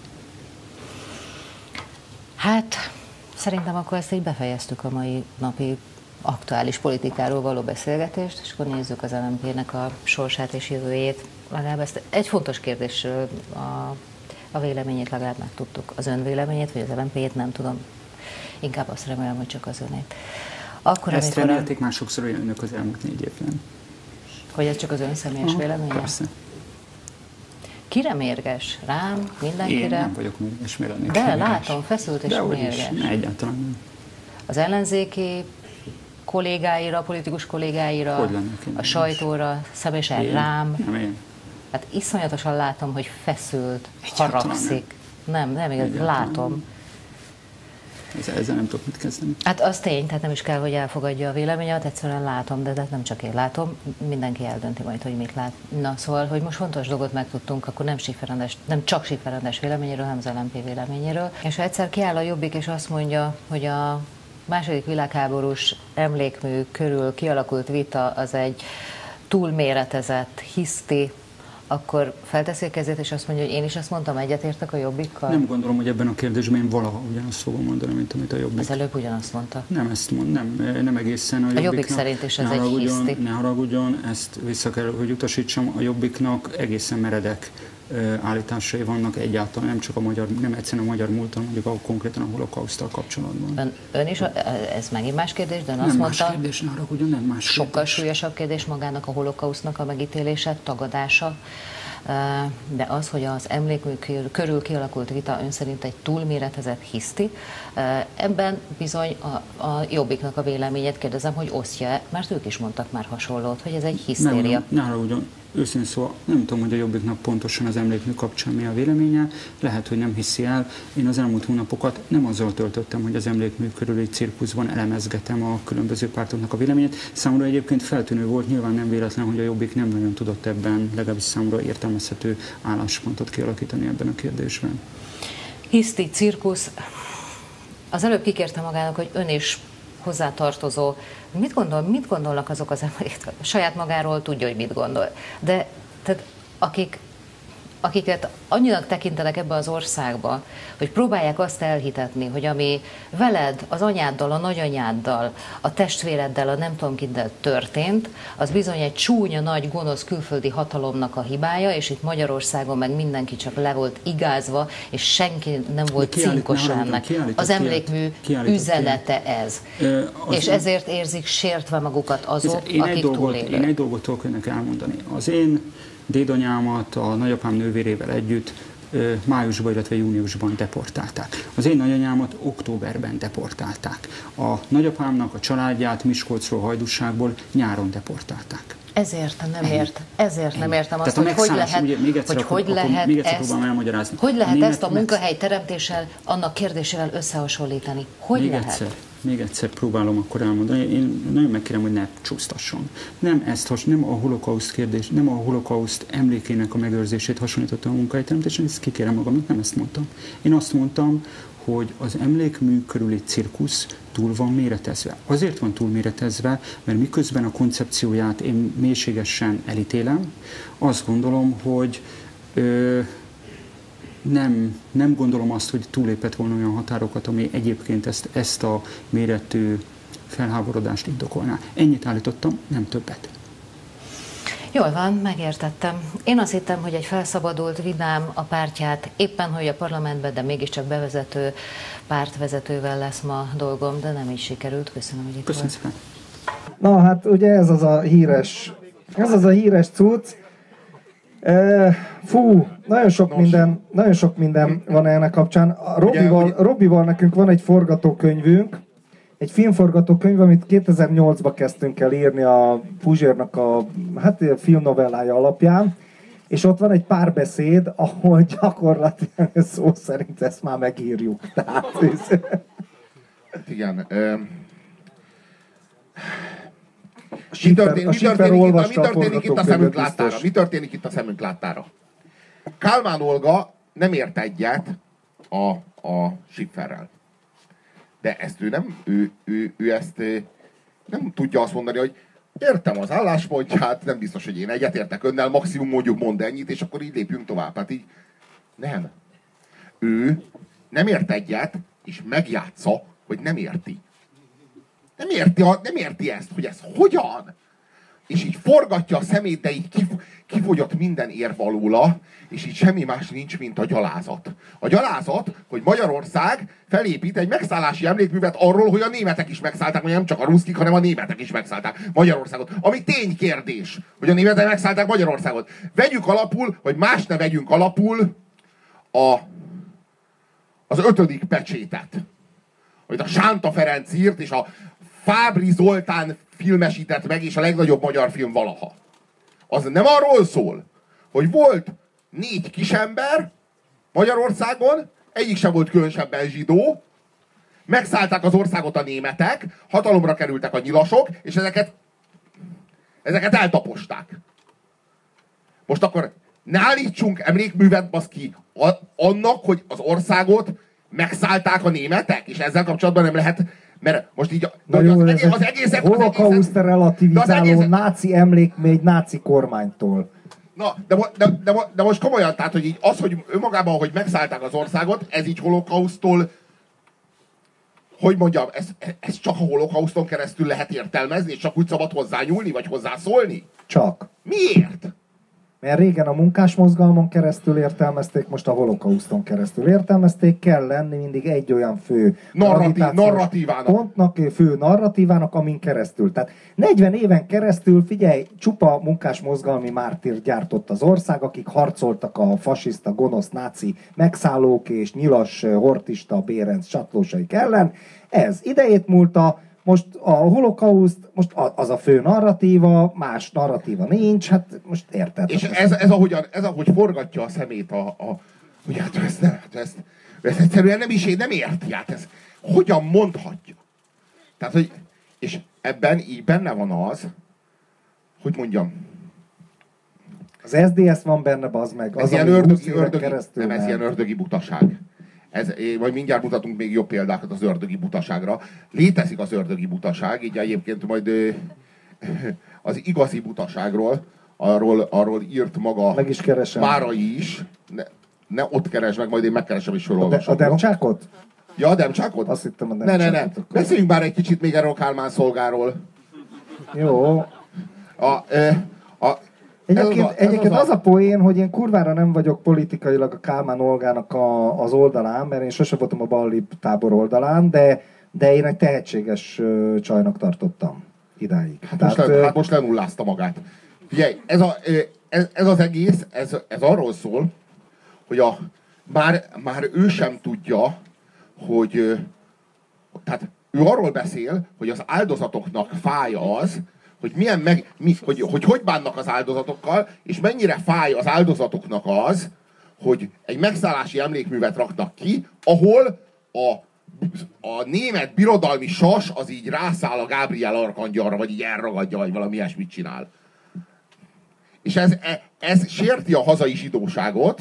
Hát, szerintem akkor ezt így befejeztük a mai napi aktuális politikáról való beszélgetést, és akkor nézzük az LMP-nek a sorsát és jövőjét. Legalább ezt egy fontos kérdésről a véleményét legalább megtudtuk. Az ön véleményét, vagy az LMP-jét nem tudom. Inkább azt remélem, hogy csak az önét. Akkor, ezt remélték már sokszor önök az elmúlt 4 évben. Hogy ez csak az ön személyes véleménye? Persze. Kire mérges? Rám? Mindenkire? Én nem vagyok mérges, miért lennék De mérges? látom, feszült és mérges. Ne, egyáltalán nem. Az ellenzéki kollégáira, politikus kollégáira, a sajtóra, személyesen rám. Nem én. Hát iszonyatosan látom, hogy feszült, haragszik. Nem, látom. Ezzel nem tudok mit kezdeni. Hát az tény, tehát nem is kell, hogy elfogadja a véleményet, egyszerűen látom, de nem csak én látom, mindenki eldönti majd, hogy mit lát. Na, szóval, hogy most fontos dolgot megtudtunk, akkor nem csak Sif Ferenc véleményéről, hanem az LMP véleményéről. És ha egyszer kiáll a Jobbik, és azt mondja, hogy a második világháborús emlékmű körül kialakult vita az egy túlméretezett, hiszti, akkor felteszi a kezét, és azt mondja, hogy én is azt mondtam, egyetértek a Jobbikkal? Nem gondolom, hogy ebben a kérdésben én valaha ugyanazt fogom mondani, mint amit a Jobbik. Az előbb ugyanazt mondta. Nem ezt mond, nem egészen a Jobbiknak. A Jobbik szerint is ez egy hiszti. Ne haragudjon, ezt vissza kell, hogy utasítsam, a Jobbiknak egészen meredek állításai vannak egyáltalán, nem egyszerűen a magyar múltan, mondjuk konkrétan a holokauszttal kapcsolatban. Ön is, ez megint más kérdés, de ön nem azt más mondta, kérdés, ne haragudjon, nem más sokkal kérdés. súlyosabb kérdés magának a holokausznak a megítélése, tagadása, de az, hogy az emlékmű körül kialakult vita ön szerint egy túlméretezett hiszti, ebben bizony a Jobbiknak a véleményét kérdezem, hogy osztja-e, mert ők is mondtak már hasonlót, hogy ez egy hisztéria. Ne haragudjon, őszintén szóval nem tudom, hogy a Jobbiknak pontosan az emlékmű kapcsán mi a véleménye, lehet, hogy nem hiszi el. Én az elmúlt hónapokat nem azzal töltöttem, hogy az emlékmű körüli cirkuszban elemezgetem a különböző pártoknak a véleményét. Számomra egyébként feltűnő volt, nyilván nem véletlen, hogy a Jobbik nem nagyon tudott ebben, legalábbis számomra értelmezhető álláspontot kialakítani ebben a kérdésben. Hiszti, cirkusz. Az előbb kikérte magának, hogy ön is hozzátartozó. Mit gondolnak azok az emberek? Saját magáról tudja, hogy mit gondol. De tehát, akiket annyinak tekintenek ebbe az országba, hogy próbálják azt elhitetni, hogy ami veled, az anyáddal, a nagyanyáddal, a testvéreddel, a nem tudom kiddel történt, az bizony egy csúnya, nagy, gonosz külföldi hatalomnak a hibája, és itt Magyarországon meg mindenki csak le volt igázva, és senki nem volt cinkos ennek. Az emlékmű üzenete ez. És ezért érzik sértve magukat azok, akik túlélők. Én egy dolgot tudok önnek elmondani. Az én dédanyámat a nagyapám nővérével együtt májusban, illetve júniusban deportálták. Az én nagyanyámat októberben deportálták. A nagyapámnak a családját Miskolcról, Hajdúságból nyáron deportálták. Ezért nem értem azt, hogy hogy lehet ezt a munkahely teremtéssel, annak kérdésével összehasonlítani. Hogy lehet? Még egyszer próbálom akkor elmondani. Én nagyon megkérem, hogy ne csúsztasson. Nem a holokauszt kérdés, nem a holokauszt emlékének a megőrzését hasonlítottam a munkahelyteremtésre, ezt kikérem magamnak, nem ezt mondtam. Én azt mondtam, hogy az emlékmű körüli cirkusz túl van méretezve. Azért van túl méretezve, mert miközben a koncepcióját én mélységesen elítélem, azt gondolom, hogy nem gondolom azt, hogy túlépett volna olyan határokat, ami egyébként ezt a méretű felháborodást indokolná. Ennyit állítottam, nem többet. Jól van, megértettem. Én azt hittem, hogy egy felszabadult, vidám a pártját, éppen hogy a parlamentben, de mégiscsak bevezető pártvezetővel lesz ma dolgom, de nem így sikerült. Köszönöm, hogy itt Köszönöm szépen. Na hát ugye ez az a híres cucc. Nagyon sok minden van ennek kapcsán. Robival nekünk van egy forgatókönyvünk, egy filmforgatókönyv, amit 2008-ban kezdtünk el írni a Puzsérnak a filmnovellája alapján, és ott van egy párbeszéd, ahol gyakorlatilag szó szerint ezt már megírjuk. Tehát, igen. Mi történik itt a szemünk láttára? Kálmán Olga nem ért egyet a Schifferrel. De ezt ő ezt nem tudja azt mondani, hogy értem az álláspontját, nem biztos, hogy én egyetértek önnel, maximum mondjuk mond ennyit, és akkor így lépjünk tovább. Hát így nem. Ő nem ért egyet, és megjátsza, hogy nem érti. Nem érti ezt, hogy ez hogyan. És így forgatja a szemét, de így kifogyott minden érv alóla, és így semmi más nincs, mint a gyalázat. A gyalázat, hogy Magyarország felépít egy megszállási emlékművet arról, hogy a németek is megszállták, vagy nem csak a ruszkik, hanem a németek is megszállták Magyarországot. Ami ténykérdés, hogy a németek megszállták Magyarországot. Vegyük alapul, vagy más ne vegyünk alapul az 5. pecsétet. Amit a Sánta Ferenc írt, és a Fábri Zoltán filmesített meg, és a legnagyobb magyar film valaha. Az nem arról szól, hogy volt 4 kisember Magyarországon, egyik sem volt különösebben zsidó, megszállták az országot a németek, hatalomra kerültek a nyilasok, és ezeket eltaposták. Most akkor ne állítsunk emlékművet, baszki, annak, hogy az országot megszállták a németek, és ezzel kapcsolatban nem lehet, mert most így az egészet... Holokauszt relativizáló náci emlékmű egy náci kormánytól. Na, de most komolyan, tehát, hogy így az, hogy önmagában, hogy megszállták az országot, ez így holokausztól, hogy mondjam, ez csak a holokauszton keresztül lehet értelmezni, és csak úgy szabad hozzányúlni, vagy hozzászólni? Csak. Miért? Mert régen a munkásmozgalmon keresztül értelmezték, most a holokauszton keresztül értelmezték, kell lenni mindig egy olyan fő narratívának. Pontnak, fő narratívának, amin keresztül. Tehát 40 éven keresztül, figyelj, csupa munkásmozgalmi mártír gyártott az ország, akik harcoltak a fasiszta, gonosz, náci megszállók és nyilas, hortista, bérenc, csatlósaik ellen. Ez idejét múlta. Most a holokauszt, most az a fő narratíva, más narratíva nincs, hát most érted. És ez ahogy forgatja a szemét hogy hát ezt egyszerűen nem érti, hát ez hogyan mondhatja. Tehát, hogy, és ebben így benne van az, hogy mondjam. Az SZDSZ van benne, bazd meg. Ez ilyen ilyen ördögi butaság. Majd mindjárt mutatunk még jobb példákat az ördögi butaságra. Létezik az ördögi butaság, így egyébként majd az igazi butaságról, arról írt maga meg is keresem. Márai is. Ne ott keresd meg, majd én megkeresem és felolvasom. A Demcsákot? Ja, a Demcsákot? Azt hittem a Demcsákot. Ne. Beszéljünk már egy kicsit még erről Kálmán szolgáról. Jó. Egyébként az a poén, hogy én kurvára nem vagyok politikailag a Kálmán Olgának az oldalán, mert én sose voltam a balli tábor oldalán, de én egy tehetséges csajnak tartottam idáig. Most lenullázta magát. Figyelj, ez az egész, ez arról szól, hogy már ő sem tudja, hogy tehát ő arról beszél, hogy az áldozatoknak fáj az, hogy hogy bánnak az áldozatokkal, és mennyire fáj az áldozatoknak az, hogy egy megszállási emlékművet raknak ki, ahol a német birodalmi sas az így rászáll a Gábriel arkangyalra, vagy így elragadja, vagy valami ilyesmit csinál. És ez sérti a hazai zsidóságot,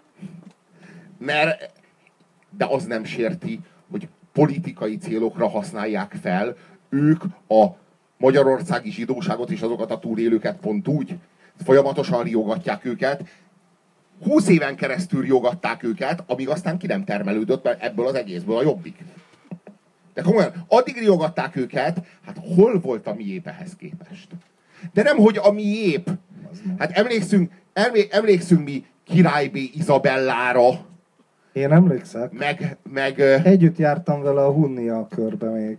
de az nem sérti, hogy politikai célokra használják fel ők a magyarországi zsidóságot és azokat a túlélőket pont úgy. Folyamatosan riogatják őket. 20 éven keresztül riogatták őket, amíg aztán ki nem termelődött ebből az egészből a Jobbik. De komolyan, addig riogatták őket, hát hol volt a miép ehhez képest? De nem, hogy a miép. Hát emlékszünk mi Király B. Izabellára. Én emlékszek. Meg együtt jártam vele a Hunnia körbe még.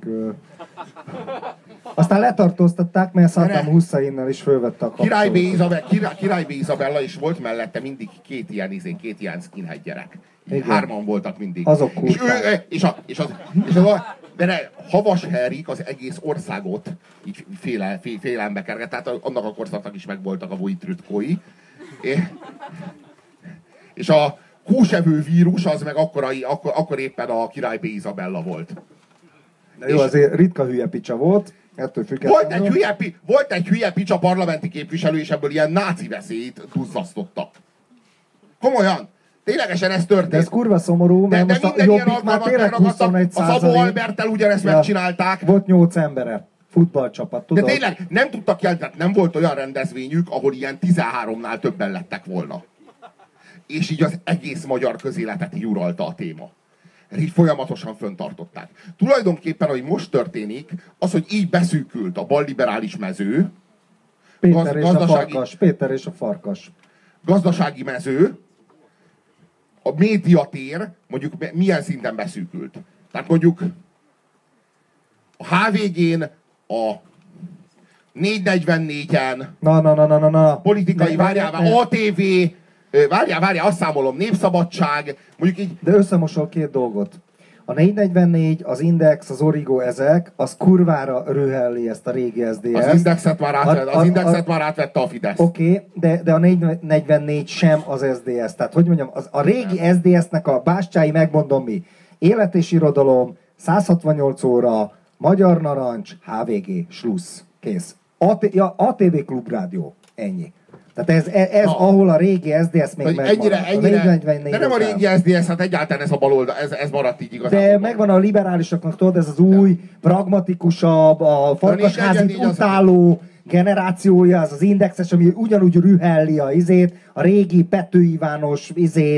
Aztán letartóztatták, mert Saddam Husseinnel is fölvette a kapcsolatot. Király B. Izabella is volt mellette mindig két ilyen skinhead gyerek. 3-an voltak mindig. Azok kurták. Mert Havas Henrik az egész országot így félelembe kerget, tehát annak a korszaknak is megvoltak a vojtrütkói. És a húsevő vírus az meg akkor éppen a király B. Izabella volt. De jó, azért ritka hülye picsa volt. Volt egy hülye picsa parlamenti képviselő, és ebből ilyen náci veszélyt duzzasztotta. Komolyan. Ténylegesen ez történt. De ez kurva szomorú, mert most a Jobbik már tényleg 21%. A Szabó Alberttel ugyanezt megcsinálták. Volt 8 embere. Futballcsapat, tudod? De tényleg nem tudtak jelenteni, nem volt olyan rendezvényük, ahol ilyen 13-nál többen lettek volna. És így az egész magyar közéletet így uralta a téma. Így folyamatosan föntartották. Tulajdonképpen, hogy most történik, az, hogy így beszűkült a balliberális mező, Péter és a farkas. Gazdasági mező, a médiatér mondjuk milyen szinten beszűkült. Tehát mondjuk a HVG-n, a 444-en, politikai, ATV, várjál, azt számolom, Népszabadság, mondjuk így... De összemosol két dolgot. A 444, az Index, az Origo, ezek, az kurvára röhelli ezt a régi SZDSZ-t. Az Indexet már átvette a Fidesz. Oké, de a 444 sem az SZDSZ. Tehát, hogy mondjam, a régi SZDSZ-nek a bástyái, megmondom mi, Élet és irodalom, 168 óra, Magyar Narancs, HVG, Slussz, kész. ATV Klubrádió, ennyi. Tehát ez ahol a régi SZDSZ még megmaradt. De nem a régi SZDSZ, hát egyáltalán ez a baloldal, ez maradt így igazán. De megvan a liberálisoknak, tudod, ez az új, pragmatikusabb, a farkasházit utáló generációja, az Indexes, ami ugyanúgy rühelli a régi Pető Ivános,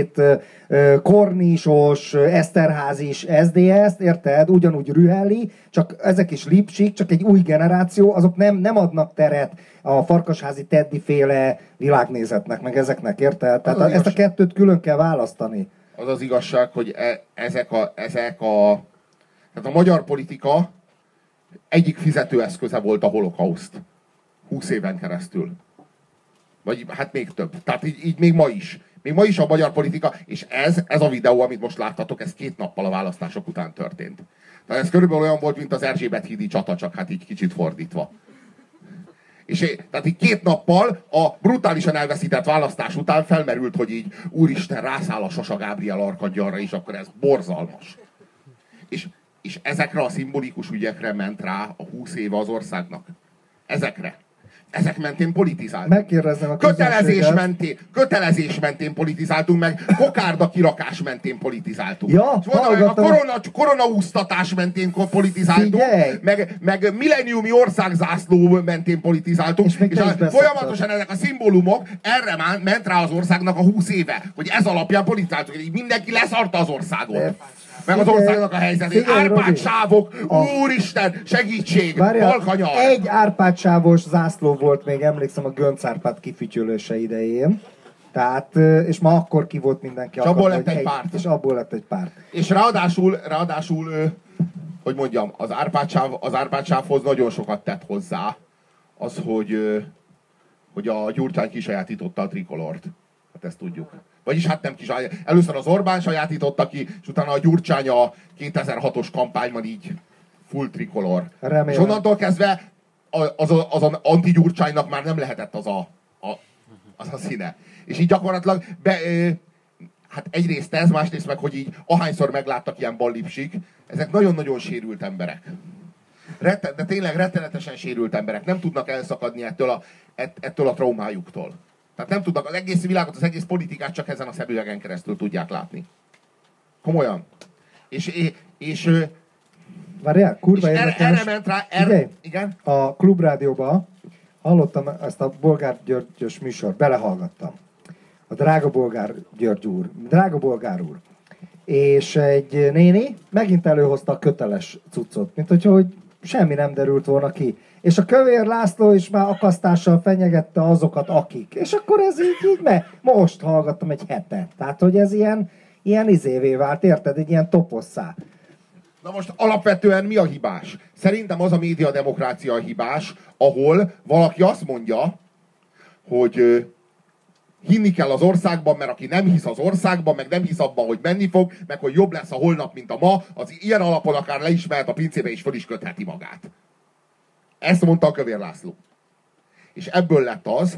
Kornisos, Eszterházis SZDSZ-t, érted? Ugyanúgy rühelli, csak ezek is lipsik, csak egy új generáció, azok nem adnak teret a farkasházi Teddy-féle világnézetnek, meg ezeknek, érted? Tehát ezt a kettőt külön kell választani. Az az igazság, hogy tehát a magyar politika egyik fizetőeszköze volt a holokauszt. 20 éven keresztül. Vagy hát még több. Tehát így még ma is. Még ma is a magyar politika, és ez a videó, amit most láttatok, ez 2 nappal a választások után történt. Tehát ez körülbelül olyan volt, mint az Erzsébet-hídi csata, csak hát így kicsit fordítva. És tehát így 2 nappal a brutálisan elveszített választás után felmerült, hogy így úristen, rászáll a Sasa Gábriel Arkangyalra, és akkor ez borzalmas. És ezekre a szimbolikus ügyekre ment rá a 20 éve az országnak. Ezek mentén politizáltunk. Megkérdezem a kötelezés mentén politizáltunk, meg kokárda kirakás mentén politizáltunk. Ja, a koronaúsztatás mentén politizáltunk, meg milleniumi országzászló mentén politizáltunk, és folyamatosan ezek a szimbólumok erre ment rá az országnak a 20 éve, hogy ez alapján politizáltunk, hogy mindenki leszarta az országot. Meg az országnak a helyzetét. Árpád-sávok, úristen, segítség, Balkanyar. Egy Árpád-sávos zászló volt, még emlékszem, a Gönc Árpád kifütyölése idején. Tehát, és ma akkor ki volt mindenki. És abból lett egy párt. És abból lett egy párt. És ráadásul hogy mondjam, az Árpád-sávhoz nagyon sokat tett hozzá az, hogy a Gyurcsány kisajátította a trikolort. Hát ezt tudjuk. Vagyis hát nem először az Orbán sajátította ki, és utána a Gyurcsány a 2006-os kampányban így full trikolor. Remélem. És onnantól kezdve az anti-Gyurcsánynak már nem lehetett az a színe. És így gyakorlatilag hát egyrészt ez, másrészt meg, hogy így ahányszor megláttak ilyen ballipsik, ezek nagyon-nagyon sérült emberek. De tényleg rettenetesen sérült emberek. Nem tudnak elszakadni ettől a traumájuktól. Tehát nem tudnak az egész világot, az egész politikát csak ezen a szemüvegen keresztül tudják látni. Komolyan. Várjál, kurva érdekes. Erre ment rá, igen? A Klubrádióban hallottam ezt a Bolgár Györgyös műsor, belehallgattam. A drága Bolgár úr. És egy néni megint előhozta a köteles cuccot, mint hogy semmi nem derült volna ki. És a Kövér László is már akasztással fenyegette azokat, akik. És akkor ez így most hallgattam egy hete. Tehát, hogy ez ilyen izévé vált, érted? Egy ilyen toposszá. Na most alapvetően mi a hibás? Szerintem az a médiademokrácia a hibás, ahol valaki azt mondja, hogy Hinni kell az országban, mert aki nem hisz az országban, meg nem hisz abban, hogy menni fog, meg hogy jobb lesz a holnap, mint a ma, az ilyen alapon akár le is mehet a pincébe, és föl is kötheti magát. Ezt mondta a Kövér László. És ebből lett az,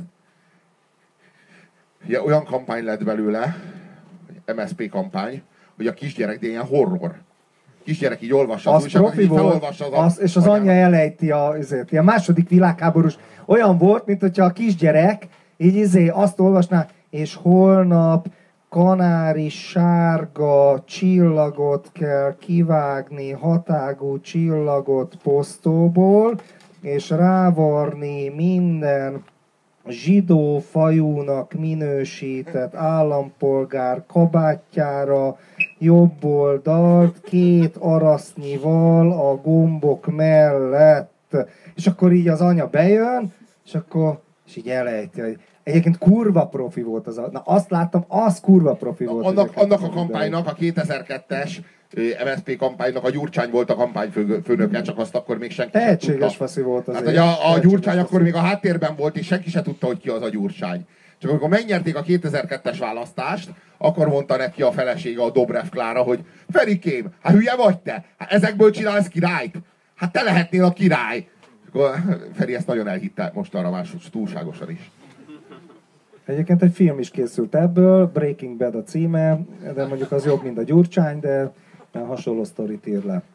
ugye olyan kampány lett belőle, MSZP kampány, hogy a kisgyerek, de ilyen horror. Kisgyerek így olvassa az újságot, így felolvassa az és az anyja elejti azért. Ilyen második világháborús. Olyan volt, mint hogyha a kisgyerek így azt olvasná, és holnap kanári sárga csillagot kell kivágni, hatágú csillagot posztóból, és rávarni minden zsidó fajúnak minősített állampolgár kabátjára, jobb oldalt, 2 arasznyival a gombok mellett. És akkor így az anya bejön, és így elejti, hogy egyébként kurva profi volt az na azt láttam, az kurva profi volt. Annak a kampánynak, a 2002-es MSZP kampánynak a Gyurcsány volt a kampányfőnöke, csak azt akkor még senki sem tudta. Tehetséges faszi volt azért. Hát, hogy a Gyurcsány akkor még a háttérben volt, és senki sem tudta, hogy ki az a Gyurcsány. Csak amikor megnyerték a 2002-es választást, akkor mondta neki a felesége, a Dobrev Klára, hogy Ferikém, hát hülye vagy te? Hát ezekből csinálsz királyt? Hát te lehetnél a király. Feri ezt nagyon elhitte mostanra már túlságosan is. Egyébként egy film is készült ebből, Breaking Bad a címe, de mondjuk az jobb, mint a Gyurcsány, de hasonló sztorit ír le.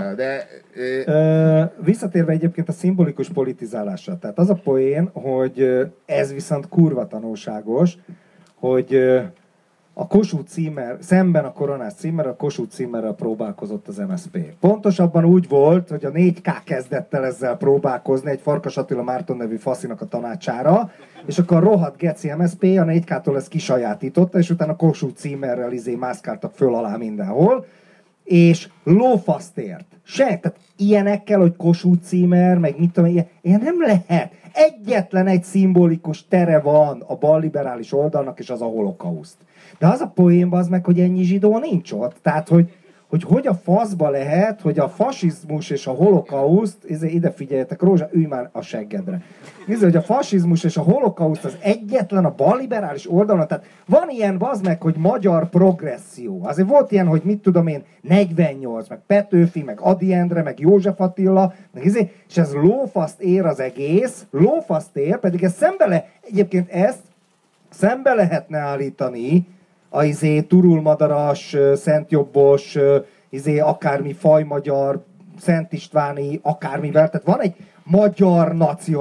Visszatérve egyébként a szimbolikus politizálásra. Tehát az a poén, hogy ez viszont kurva tanulságos, hogy a Kossuth címer, szemben a Koronás címer, a Kossuth címerrel próbálkozott az MSZP. Pontosabban úgy volt, hogy a 4K kezdett el ezzel próbálkozni egy Farkas Attila Márton nevű faszinak a tanácsára, és akkor a rohadt geci MSZP a 4K-tól ezt kisajátította, és utána a Kossuth címerrel mászkáltak föl alá mindenhol, és lófaszt ért. Tehát ilyenekkel, hogy Kossuth címer, meg mit tudom, ilyen nem lehet. Egyetlen egy szimbolikus tere van a balliberális oldalnak, és az a holokauszt. De az a poénban az meg, hogy ennyi zsidó nincs ott. Tehát, hogy a faszba lehet, hogy a fasizmus és a holokauszt, ide figyeljetek, Rózsa, ülj már a seggedre. Hogy a fasizmus és a holokauszt az egyetlen a balliberális oldalon, tehát van ilyen, bazd meg, hogy magyar progresszió. Azért volt ilyen, hogy mit tudom én, 48, meg Petőfi, meg Ady Endre, meg József Attila, meg és ez lófaszt ér az egész, lófaszt ér, pedig ez egyébként ezt szembe lehetne állítani a turulmadaras, szentjobbos, akármi fajmagyar, Szent Istváni, akármivel. Tehát van egy magyar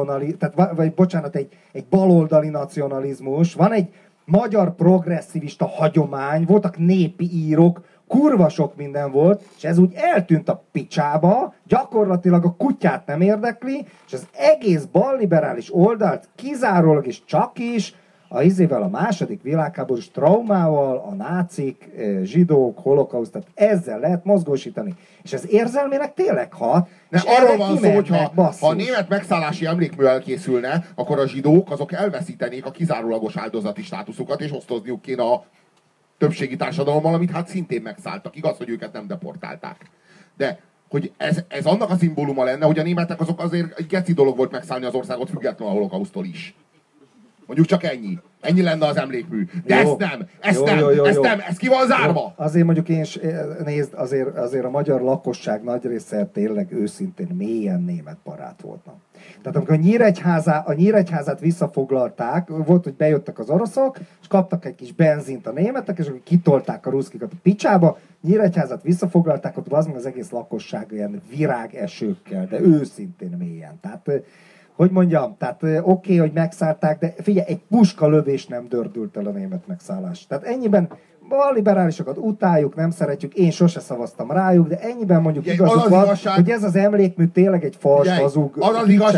egy baloldali nacionalizmus, van egy magyar progresszivista hagyomány, voltak népi írok, kurva sok minden volt, és ez úgy eltűnt a picsába, gyakorlatilag a kutyát nem érdekli, és az egész balliberális oldalt kizárólag és csak is a második világháborús traumával, a nácik, zsidók, holokauszt, tehát ezzel lehet mozgósítani. És ez érzelmének tényleg hat. És arról van szó, hogy ha a német megszállási emlékmű elkészülne, akkor a zsidók azok elveszítenék a kizárólagos áldozati státuszukat, és osztozniuk kéne a többségi társadalommal, amit hát szintén megszálltak. Igaz, hogy őket nem deportálták. De hogy ez annak a szimbóluma lenne, hogy a németek azok azért egy geci dolog volt megszállni az országot függetlenül a holokausztól is. Mondjuk csak ennyi. Ennyi lenne az emlékmű. De jó, ezt nem, ez ki van zárva. Jó. Azért mondjuk nézd, azért a magyar lakosság nagy része tényleg őszintén mélyen német barát volna. Tehát amikor a Nyíregyházát visszafoglalták, volt, hogy bejöttek az oroszok, és kaptak egy kis benzint a németek, és akkor kitolták a ruszkikat a picsába, Nyíregyházát visszafoglalták, ott az egész lakosság ilyen virágesőkkel, de őszintén mélyen. Tehát hogy mondjam, tehát oké, hogy megszállták, de figyelj, egy puskalövés nem dördült el a német megszállás. Tehát ennyiben a liberálisokat utáljuk, nem szeretjük, én sose szavaztam rájuk, de ennyiben mondjuk igazuk van, hogy ez az emlékmű tényleg egy fals, hazug, az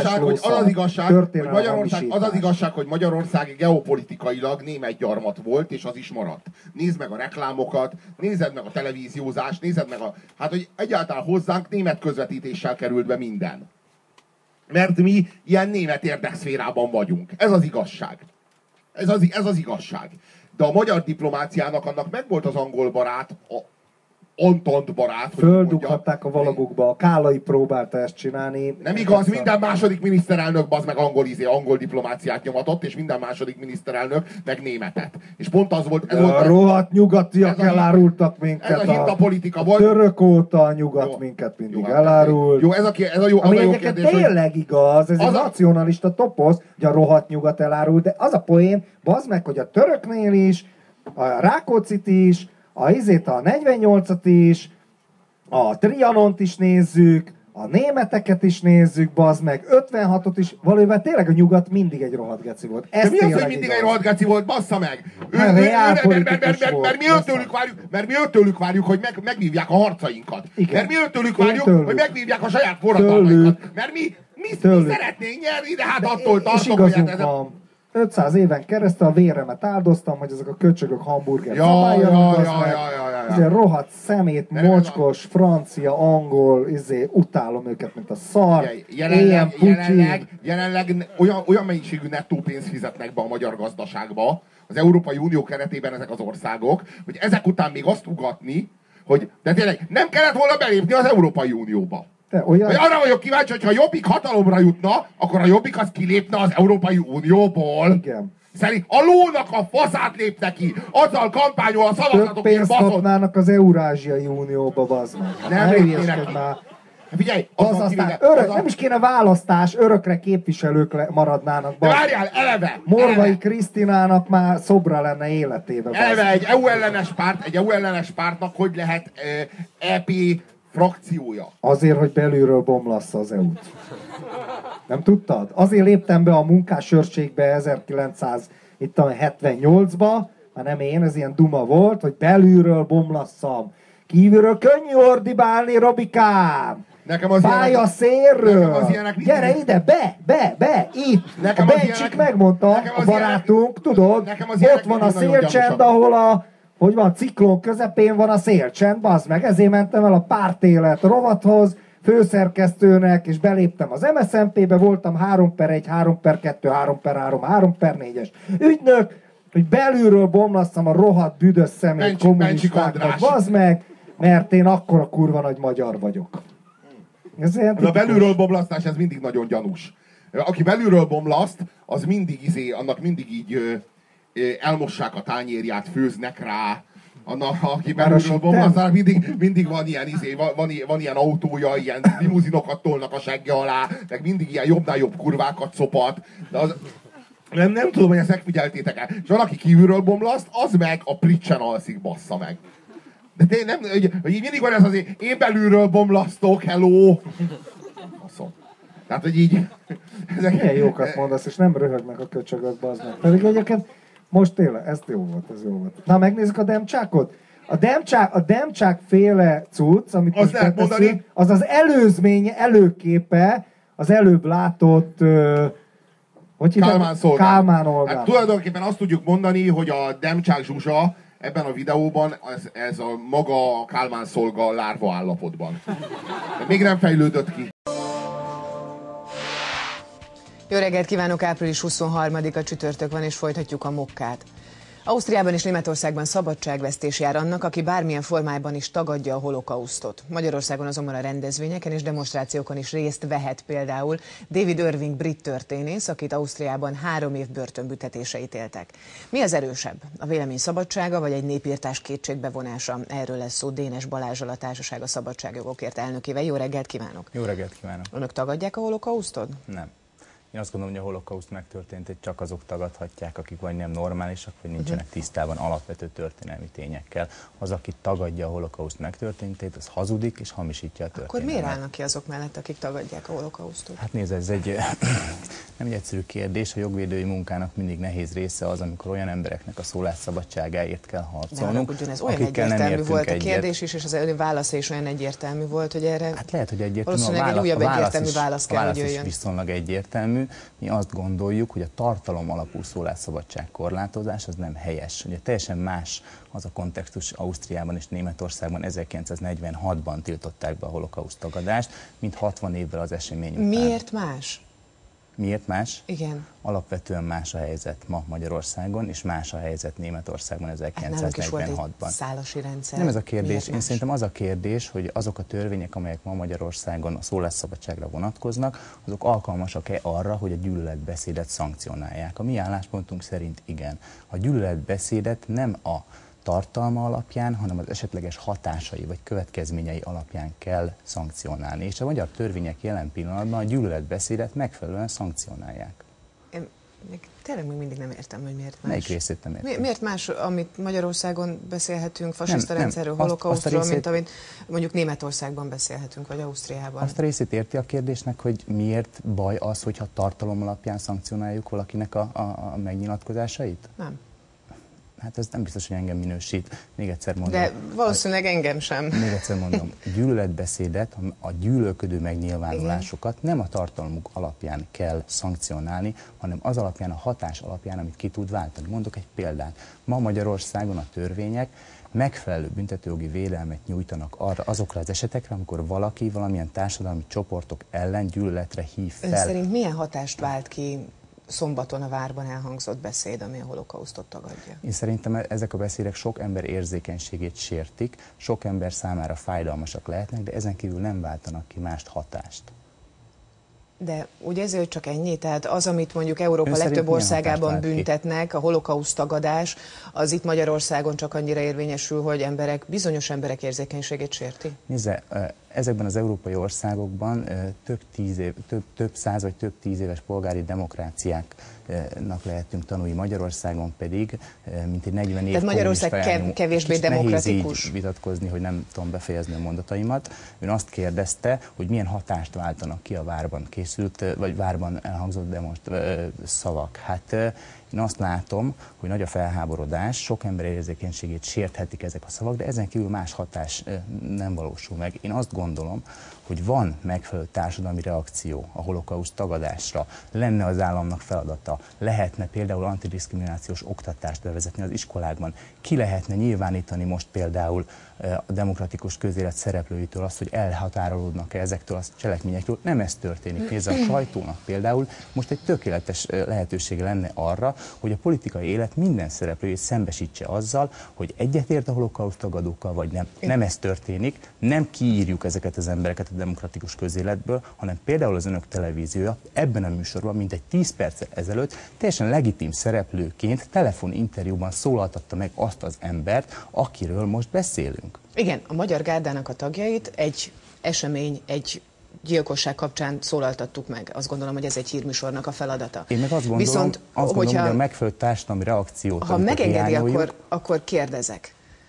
az igazság, hogy Magyarország geopolitikailag német gyarmat volt, és az is maradt. Nézd meg a reklámokat, nézed meg a televíziózást, nézed meg hát, hogy egyáltalán hozzánk német közvetítéssel került be minden. Mert mi ilyen német érdekszférában vagyunk. Ez az igazság. Ez az igazság. De a magyar diplomáciának annak megvolt az angol barát Antant barát. Földughatták a valagukba, a Kállai próbálta ezt csinálni. Nem igaz, minden második miniszterelnök bazd meg angol diplomáciát nyomatott, és minden második miniszterelnök meg németet. És pont az volt... A rohadt nyugatiak elárultak minket. Ez a hintapolitika volt. Török óta a nyugat minket mindig elárult. Jó, ez a jó kérdés, tényleg igaz, ez egy nacionalista toposz, hogy a rohadt nyugat elárult, de az a poén, bazd meg, hogy a töröknél is, a Rákóczit is, a 48-at is, a Trianont is nézzük, a németeket is nézzük, bazd meg, 56-ot is, valójában tényleg a nyugat mindig egy rohadt geci volt. Ez mi az, hogy mindig egy rohadt geci volt, bassza meg? Mert mi őtőlük várjuk, hogy megvívják a harcainkat. Mert mi őtőlük várjuk, hogy megvívják a saját forradalmainkat. Mert mi szeretnénk nyerni, de hát attól tartok, hogy hát ez 500 éven keresztül a véremet áldoztam, hogy ezek a köcsögök hamburger szabáljanak. Rohadt szemét, mocskos, francia, angol, utálom őket, mint a szar. Jelenleg olyan mennyiségű nettó pénzt fizetnek be a magyar gazdaságba, az Európai Unió keretében ezek az országok, hogy ezek után még azt ugatni, hogy de tényleg nem kellett volna belépni az Európai Unióba. Arra vagyok kíváncsi, hogy ha Jobbik hatalomra jutna, akkor a Jobbik az kilépne az Európai Unióból. Igen. Szerint a lónak a faszát lépne ki, azzal kampányol a szavazatokért pénzt kapnának az Eurázsiai Unióba, bazd meg. Nem lépnének ki. Figyelj, nem is kéne választás, örökre képviselők maradnának. De várjál, eleve! Morvai Krisztinának már szobra lenne életében. Eleve egy EU ellenes pártnak hogy lehet EP frakciója? Azért, hogy belülről bomlassza az EU-t. Nem tudtad? Azért léptem be a munkásőrségbe 1978-ba, már nem én, ez ilyen duma volt, hogy belülről bomlasszam. Kívülről könnyű ordibálni, Robikám! Pálya szélről! Gyere ide, be, itt! Nekem a Bencsik megmondta, a barátunk, tudod, ott van a szélcsend, ahol a ciklon közepén van a szélcsend, bazd meg, ezért mentem el a Pártélet rovathoz, főszerkesztőnek, és beléptem az MSZNP-be, voltam 3/1, 3/2, 3/3, 3/4-es ügynök, hogy belülről bomlasszam a rohadt büdös szemét kommunistákat, bazd meg, mert én akkora kurva nagy magyar vagyok. A belülről bomlasztás, ez mindig nagyon gyanús. Aki belülről bomlaszt, az annak mindig így elmossák a tányérját, főznek rá. Annak, aki belülről bomlasztanak, mindig van ilyen, van ilyen autója, ilyen limuzinokat tolnak a segge alá, meg mindig ilyen jobbnál jobb kurvákat szopat. De nem tudom, hogy ezt megfigyeltétek-e. És valaki kívülről bomlaszt, az meg a pricsen alszik, bassza meg. De tényleg nem, hogy így mindig van ez azért, én belülről bomlasztok, hello! Baszom. Tehát, hogy így... Milyen jókat mondasz, és nem röhögnek a köcsögök, bazd meg. Pedig egyébként most tényleg, ez jó volt. Na, megnézzük a Demcsákot? A Demcsák féle cucc, amit most beteszünk, az az előképe az előbb látott... Kálmán Olga. Hát tulajdonképpen azt tudjuk mondani, hogy a Demcsák Zsuzsa ebben a videóban ez a maga Kálmán szolga lárva állapotban. De még nem fejlődött ki. Jó reggelt kívánok, április 23-a csütörtök van, és folytatjuk a mokkát. Ausztriában és Németországban szabadságvesztés jár annak, aki bármilyen formájában is tagadja a holokausztot. Magyarországon azonban a rendezvényeken és demonstrációkon is részt vehet például David Irving brit történész, akit Ausztriában 3 év börtönbüntetésre ítéltek. Mi az erősebb? A vélemény szabadsága vagy egy népírtás kétségbevonása? Erről lesz szó Dénes Balázsral, a Társaság a Szabadságjogokért elnökével. Jó reggelt kívánok! Jó reggelt kívánok! Önök tagadják a holokausztot? Nem. Én azt gondolom, hogy a holokauszt megtörtént, hogy csak azok tagadhatják, akik vagy nem normálisak, vagy nincsenek tisztában alapvető történelmi tényekkel. Az, aki tagadja a holokauszt megtörténtét, az hazudik és hamisítja a történelmet. Akkor miért állnak ki azok mellett, akik tagadják a holokausztot? Hát nézd, ez nem egy egyszerű kérdés. A jogvédői munkának mindig nehéz része az, amikor olyan embereknek a szólásszabadságáért kell harcolnunk. Ez olyan egyértelmű volt a kérdés is, és az válasza is olyan egyértelmű volt, hogy erre hát lehet, hogy egyértelmű. Valószínűleg egy újabb egyértelmű válasz kell, hogy jöjjön. Viszonylag egyértelmű. Mi azt gondoljuk, hogy a tartalom alapú szólásszabadság korlátozás az nem helyes. Ugye teljesen más az a kontextus Ausztriában és Németországban 1946-ban tiltották be a holokauszt tagadást, mint 60 évvel az esemény után. Miért más? Miért más? Igen. Alapvetően más a helyzet ma Magyarországon, és más a helyzet Németországban 1946-ban. Szálasi rendszer. Nem ez a kérdés. Én szerintem az a kérdés, hogy azok a törvények, amelyek ma Magyarországon a szólásszabadságra vonatkoznak, azok alkalmasak-e arra, hogy a gyűlöletbeszédet szankcionálják. A mi álláspontunk szerint igen. A gyűlöletbeszédet nem a tartalma alapján, hanem az esetleges hatásai vagy következményei alapján kell szankcionálni. És a magyar törvények jelen pillanatban a gyűlöletbeszédet megfelelően szankcionálják. Én tényleg még mindig nem értem, hogy miért más. Melyik részét nem értem? Miért más, amit Magyarországon beszélhetünk, fasiszta rendszerről, holokausztról, mint amit mondjuk Németországban beszélhetünk, vagy Ausztriában? Azt a részét érti a kérdésnek, hogy miért baj az, hogyha tartalom alapján szankcionáljuk valakinek a megnyilatkozásait? Nem. Hát ez nem biztos, hogy engem minősít. Még egyszer mondom. De valószínűleg engem sem. Még egyszer mondom, gyűlöletbeszédet, a gyűlölködő megnyilvánulásokat nem a tartalmuk alapján kell szankcionálni, hanem az alapján, a hatás alapján, amit ki tud váltani. Mondok egy példát. Ma Magyarországon a törvények megfelelő büntetőjogi védelmet nyújtanak azokra az esetekre, amikor valaki valamilyen társadalmi csoportok ellen gyűlöletre hív fel. Ön szerint milyen hatást vált ki szombaton a Várban elhangzott beszéd, ami a holokausztot tagadja? Én szerintem ezek a beszédek sok ember érzékenységét sértik, sok ember számára fájdalmasak lehetnek, de ezen kívül nem váltanak ki más hatást. De ugye ezért csak ennyi? Tehát az, amit mondjuk Európa legtöbb országában büntetnek, a holokauszt tagadás, az itt Magyarországon csak annyira érvényesül, hogy bizonyos emberek érzékenységét sérti? Nézze, ezekben az európai országokban több száz vagy több 10 éves polgári demokráciáknak lehetünk tanulni. Magyarországon pedig mintegy 40 év. Tehát Magyarország kevésbé demokratikus. Nehéz így vitatkozni, hogy nem tudom befejezni a mondataimat. Ön azt kérdezte, hogy milyen hatást váltanak ki a Várban készült, vagy Várban elhangzott szavak. Hát én azt látom, hogy nagy a felháborodás, sok ember érzékenységét sérthetik ezek a szavak, de ezen kívül más hatás nem valósul meg. Én azt gondolom, hogy van megfelelő társadalmi reakció a holokauszt tagadásra, lenne az államnak feladata, lehetne például antidiszkriminációs oktatást bevezetni az iskolákban, ki lehetne nyilvánítani most például a demokratikus közélet szereplőitől azt, hogy elhatárolódnak-e ezektől a cselekményektől. Nem ez történik. Nézze, a sajtónak például most egy tökéletes lehetősége lenne arra, hogy a politikai élet minden szereplőjét szembesítse azzal, hogy egyetért a holokauszt tagadókkal, vagy nem. Nem ez történik, nem kiírjuk ezeket az embereket a demokratikus közéletből, hanem például az önök televíziója ebben a műsorban, mintegy 10 perccel ezelőtt teljesen legitim szereplőként telefoninterjúban szólaltatta meg azt az embert, akiről most beszélünk. Igen, a Magyar Gárdának a tagjait egy esemény, egy gyilkosság kapcsán szólaltattuk meg. Azt gondolom, hogy ez egy hírműsornak a feladata. Én meg azt gondolom, hogy a megfelelő társadalmi reakciót, ha megengedi, akkor kérdezek.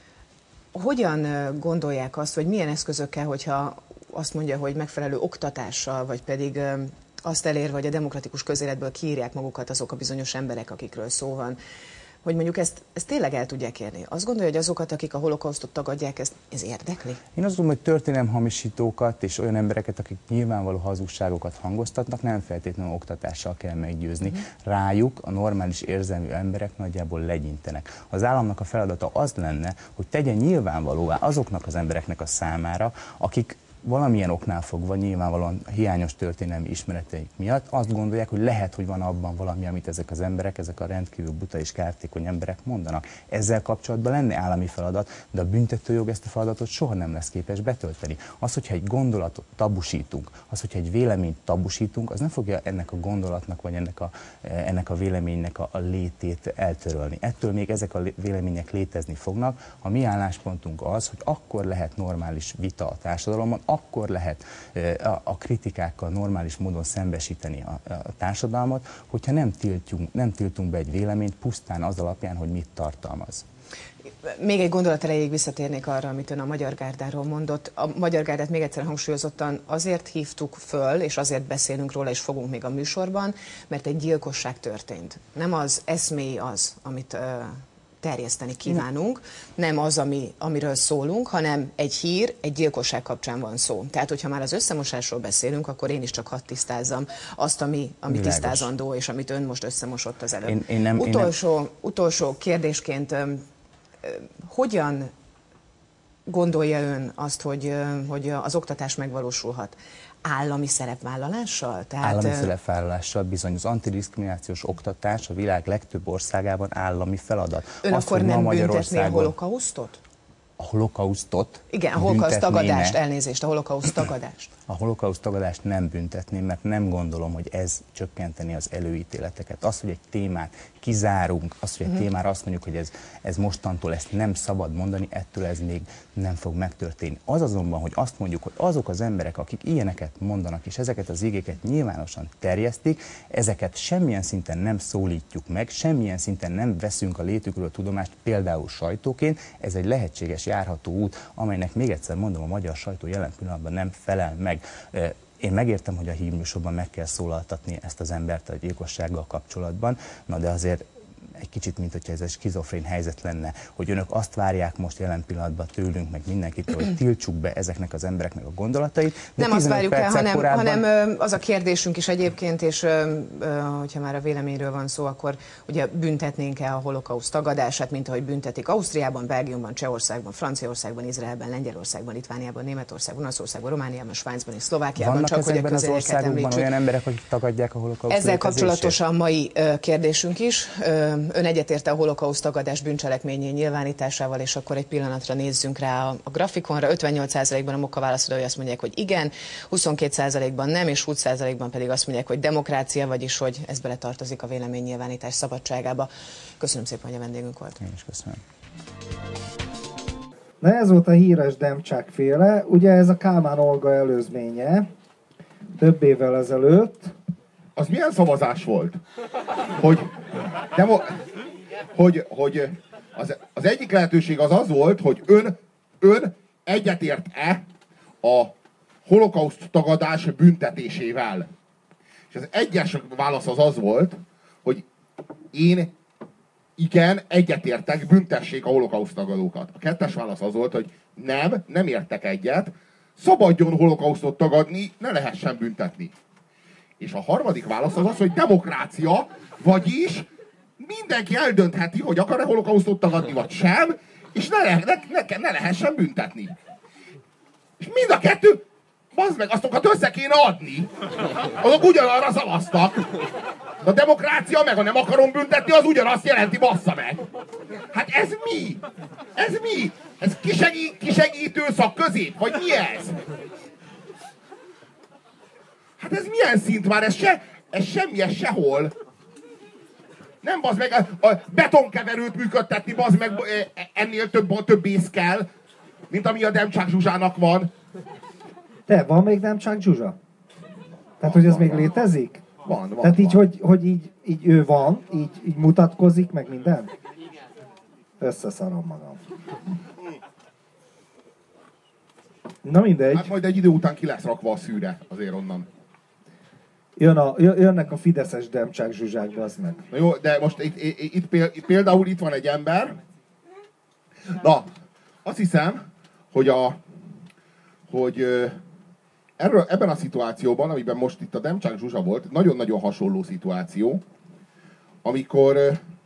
Hogyan gondolják azt, vagy milyen eszközökkel, hogyha azt mondja, hogy megfelelő oktatással, vagy pedig azt elérve, hogy a demokratikus közéletből kiírják magukat azok a bizonyos emberek, akikről szó van, hogy mondjuk ezt tényleg el tudják érni. Azt gondolja, hogy azokat, akik a holokausztot tagadják, ez érdekli? Én azt gondolom, hogy történelemhamisítókat és olyan embereket, akik nyilvánvaló hazugságokat hangoztatnak, nem feltétlenül oktatással kell meggyőzni. Rájuk a normális érzelmű emberek nagyjából legyintenek. Az államnak a feladata az lenne, hogy tegyen nyilvánvalóvá azoknak az embereknek a számára, akik valamilyen oknál fogva, nyilvánvalóan hiányos történelmi ismereteik miatt azt gondolják, hogy lehet, hogy van abban valami, amit ezek az emberek, ezek a rendkívül buta és kártékony emberek mondanak. Ezzel kapcsolatban lenne állami feladat, de a büntetőjog ezt a feladatot soha nem lesz képes betölteni. Az, hogyha egy gondolatot tabusítunk, az, hogyha egy véleményt tabusítunk, az nem fogja ennek a gondolatnak, vagy ennek a véleménynek a létét eltörölni. Ettől még ezek a vélemények létezni fognak. A mi álláspontunk az, hogy akkor lehet normális vita a társadalomban, akkor lehet a kritikákkal normális módon szembesíteni a társadalmat, hogyha nem tiltunk be egy véleményt pusztán az alapján, hogy mit tartalmaz. Még egy gondolat erejéig visszatérnék arra, amit ön a Magyar Gárdáról mondott. A Magyar Gárdát még egyszer hangsúlyozottan azért hívtuk föl, és azért beszélünk róla, és fogunk még a műsorban, mert egy gyilkosság történt. Nem az eszmély az, amit terjeszteni kívánunk, nem az, amiről szólunk, hanem egy hír, egy gyilkosság kapcsán van szó. Tehát, hogyha már az összemosásról beszélünk, akkor én is csak hadd tisztázzam azt, ami tisztázandó, és amit ön most összemosott az előbb. Utolsó kérdésként, hogyan gondolja ön azt, hogy az oktatás megvalósulhat? Állami szerepvállalással? Állami szerepvállalással bizony. Az antidiszkriminációs oktatás a világ legtöbb országában állami feladat. Ön azt, akkor nem büntetné a holokausztot? A holokausztot? Igen, a holokauszt tagadást, elnézést, a holokauszt tagadást. A holokauszt tagadást nem büntetném, mert nem gondolom, hogy ez csökkenteni az előítéleteket. Az, hogy egy témát kizárunk, az, hogy egy témára azt mondjuk, hogy ez mostantól ezt nem szabad mondani, ettől ez még nem fog megtörténni. Az azonban, hogy azt mondjuk, hogy azok az emberek, akik ilyeneket mondanak, és ezeket az igéket nyilvánosan terjesztik, ezeket semmilyen szinten nem szólítjuk meg, semmilyen szinten nem veszünk a létükről tudomást, például sajtóként, ez egy lehetséges járható út, amelynek még egyszer mondom, a magyar sajtó jelen pillanatban nem felel meg. Én megértem, hogy a hírműsorban meg kell szólaltatni ezt az embert a gyilkossággal kapcsolatban, na de azért egy kicsit, mint hogyha ez egy skizofrén helyzet lenne, hogy önök azt várják most jelen pillanatban tőlünk, meg mindenkitől, hogy tiltsuk be ezeknek az embereknek a gondolatait. De nem azt várjuk el, hanem az a kérdésünk is egyébként, és hogyha már a véleményről van szó, akkor ugye büntetnénk-e a holokauszt tagadását, mint ahogy büntetik Ausztriában, Belgiumban, Csehországban, Franciaországban, Izraelben, Lengyelországban, Litvániában, Németországban, Olaszországban, Romániában, Svájcban és Szlovákiában. Vannak csak hogy a az országokban olyan emberek, akik tagadják a holokauszt? Ezzel kapcsolatosan mai kérdésünk is. Ön egyetérte a holokauszt tagadás bűncselekményé nyilvánításával, és akkor egy pillanatra nézzünk rá a grafikonra. 58%-ban a Mokka válaszolói azt mondják, hogy igen, 22%-ban nem, és 20%-ban pedig azt mondják, hogy demokrácia, vagyis hogy ez beletartozik a véleménynyilvánítás szabadságába. Köszönöm szépen, hogy a vendégünk volt. Én is köszönöm. Na ez volt a híres Demcsák féle. Ugye ez a Kálmán Olga előzménye több évvel ezelőtt. Az milyen szavazás volt? Hogy az egyik lehetőség az volt, hogy ön egyetért-e a holokauszt tagadás büntetésével. És az egyes válasz az volt, hogy én igen, egyetértek, büntessék a holokauszt tagadókat. A kettes válasz az volt, hogy nem értek egyet, szabadjon holokausztot tagadni, ne lehessen büntetni. És a harmadik válasz az, hogy demokrácia, vagyis mindenki eldöntheti, hogy akar-e holokausztot tagadni, vagy sem, és ne lehessen büntetni. És mind a kettő, bazd meg, azokat össze kéne adni. Azok ugyanarra szavaztak. A demokrácia meg a nem akarom büntetni, az ugyanazt jelenti, bassza meg. Hát ez mi? Ez mi? Ez kisegítő szakközép? Vagy mi ez? Hát ez milyen szint már? Ez semmi, ez sehol. Nem, bazd meg, a betonkeverőt működtetni, bazd meg, ennél több ész kell, mint ami a Demcsák Zsuzsának van. De van még Demcsák Zsuzsa? Tehát, hogy ez még létezik? Van. Tehát így, hogy így ő van, így mutatkozik, meg minden? Összeszarom magam. Na mindegy. Hát majd egy idő után ki lesz rakva a szűre, azért onnan. Jönnek a fideszes Demcsák Zsuzsák, az meg. Na jó, de most például itt van egy ember. Na, azt hiszem, hogy ebben a szituációban, amiben most itt a Demcsák Zsuzsa volt, nagyon-nagyon hasonló szituáció, amikor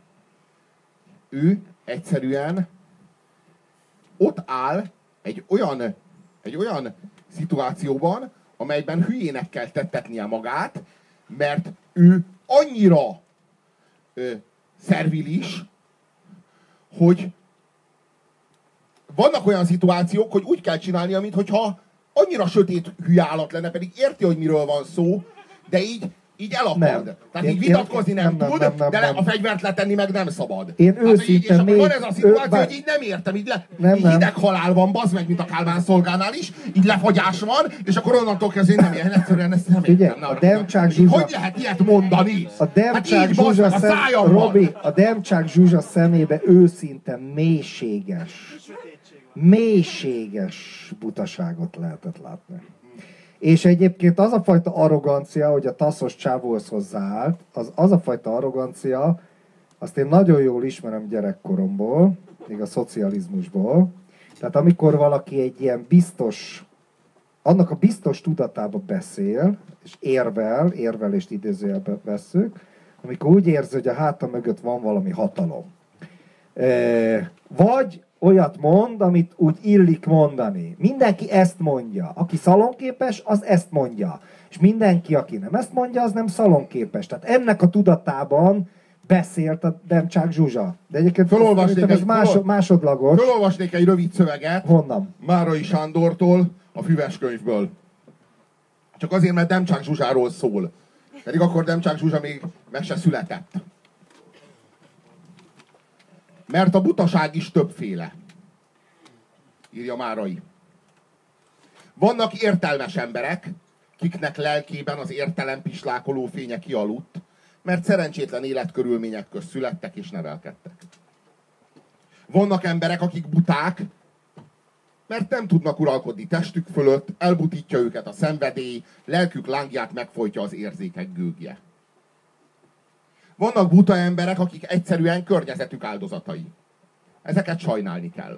ő egyszerűen ott áll egy olyan szituációban, amelyben hülyének kell tettetnie magát, mert ő annyira szervilis, hogy vannak olyan szituációk, hogy úgy kell csinálnia, mintha annyira sötét hülye állat lenne, pedig érti, hogy miről van szó, de így elakad. Nem. Tehát így vitatkozni nem tud, de a fegyvert letenni meg nem szabad. Én őszintén és akkor van ez a szituáció, hogy így nem értem, így hideg halál van, bazd meg, mint a Kálmán szolgánál is, így lefagyás van, és akkor onnantól kezdve nem ilyen, egyszerűen ezt nem értem. A Demcsák Zsuzsa... Hogy lehet ilyet mondani? A Demcsák Zsuzsa Robi, a Demcsák Zsuzsa szemébe őszinte mélységes butaságot lehetett látni. És egyébként az a fajta arrogancia, hogy a taszos csávóhoz hozzáállt, az a fajta arrogancia, azt én nagyon jól ismerem gyerekkoromból, még a szocializmusból. Tehát amikor valaki egy ilyen biztos, annak a biztos tudatába beszél, és érvelést idézőjelbe vesszük, amikor úgy érzi, hogy a háta mögött van valami hatalom. Vagy olyat mond, amit úgy illik mondani. Mindenki ezt mondja. Aki szalonképes, az ezt mondja. És mindenki, aki nem ezt mondja, az nem szalonképes. Tehát ennek a tudatában beszélt a Demcsák Zsuzsa. De egyébként ez másodlagos. Fölolvasnék egy rövid szöveget. Honnan? Márai Sándortól, a Füves könyvből. Csak azért, mert Demcsák Zsuzsáról szól. Pedig akkor Demcsák Zsuzsa még meg se született. Mert a butaság is többféle. Írja Márai. Vannak értelmes emberek, kiknek lelkében az értelem pislákoló fénye kialudt, mert szerencsétlen életkörülmények közt születtek és nevelkedtek. Vannak emberek, akik buták, mert nem tudnak uralkodni testük fölött, elbutítja őket a szenvedély, lelkük lángját megfojtja az érzékek gőgje. Vannak buta emberek, akik egyszerűen környezetük áldozatai. Ezeket sajnálni kell.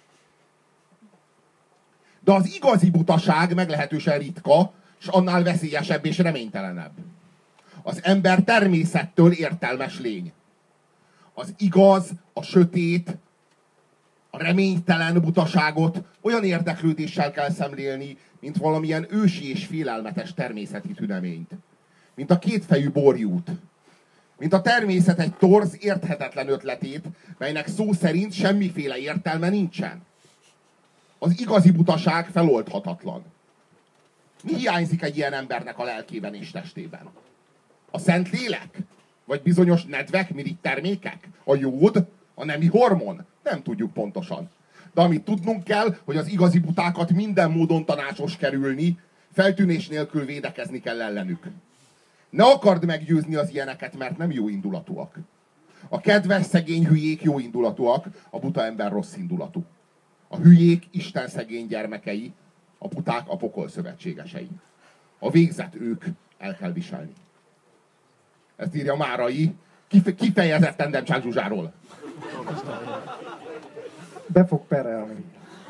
De az igazi butaság meglehetősen ritka, és annál veszélyesebb és reménytelenebb. Az ember természettől értelmes lény. Az igaz, a sötét, a reménytelen butaságot olyan érdeklődéssel kell szemlélni, mint valamilyen ősi és félelmetes természeti tüneményt. Mint a kétfejű borjút. Mint a természet egy torz, érthetetlen ötletét, melynek szó szerint semmiféle értelme nincsen. Az igazi butaság feloldhatatlan. Mi hiányzik egy ilyen embernek a lelkében és testében? A szent lélek? Vagy bizonyos nedvek, mirigy termékek? A jód? A nemi hormon? Nem tudjuk pontosan. De amit tudnunk kell, hogy az igazi butákat minden módon tanácsos kerülni, feltűnés nélkül védekezni kell ellenük. Ne akard meggyőzni az ilyeneket, mert nem jó indulatúak. A kedves, szegény hülyék jó indulatúak, a buta ember rossz indulatú. A hülyék Isten szegény gyermekei, a buták a pokol szövetségesei. A végzet ők el kell viselni. Ezt írja Márai, kifejezetten Demcsák Zsuzsáról. Be fog perelni.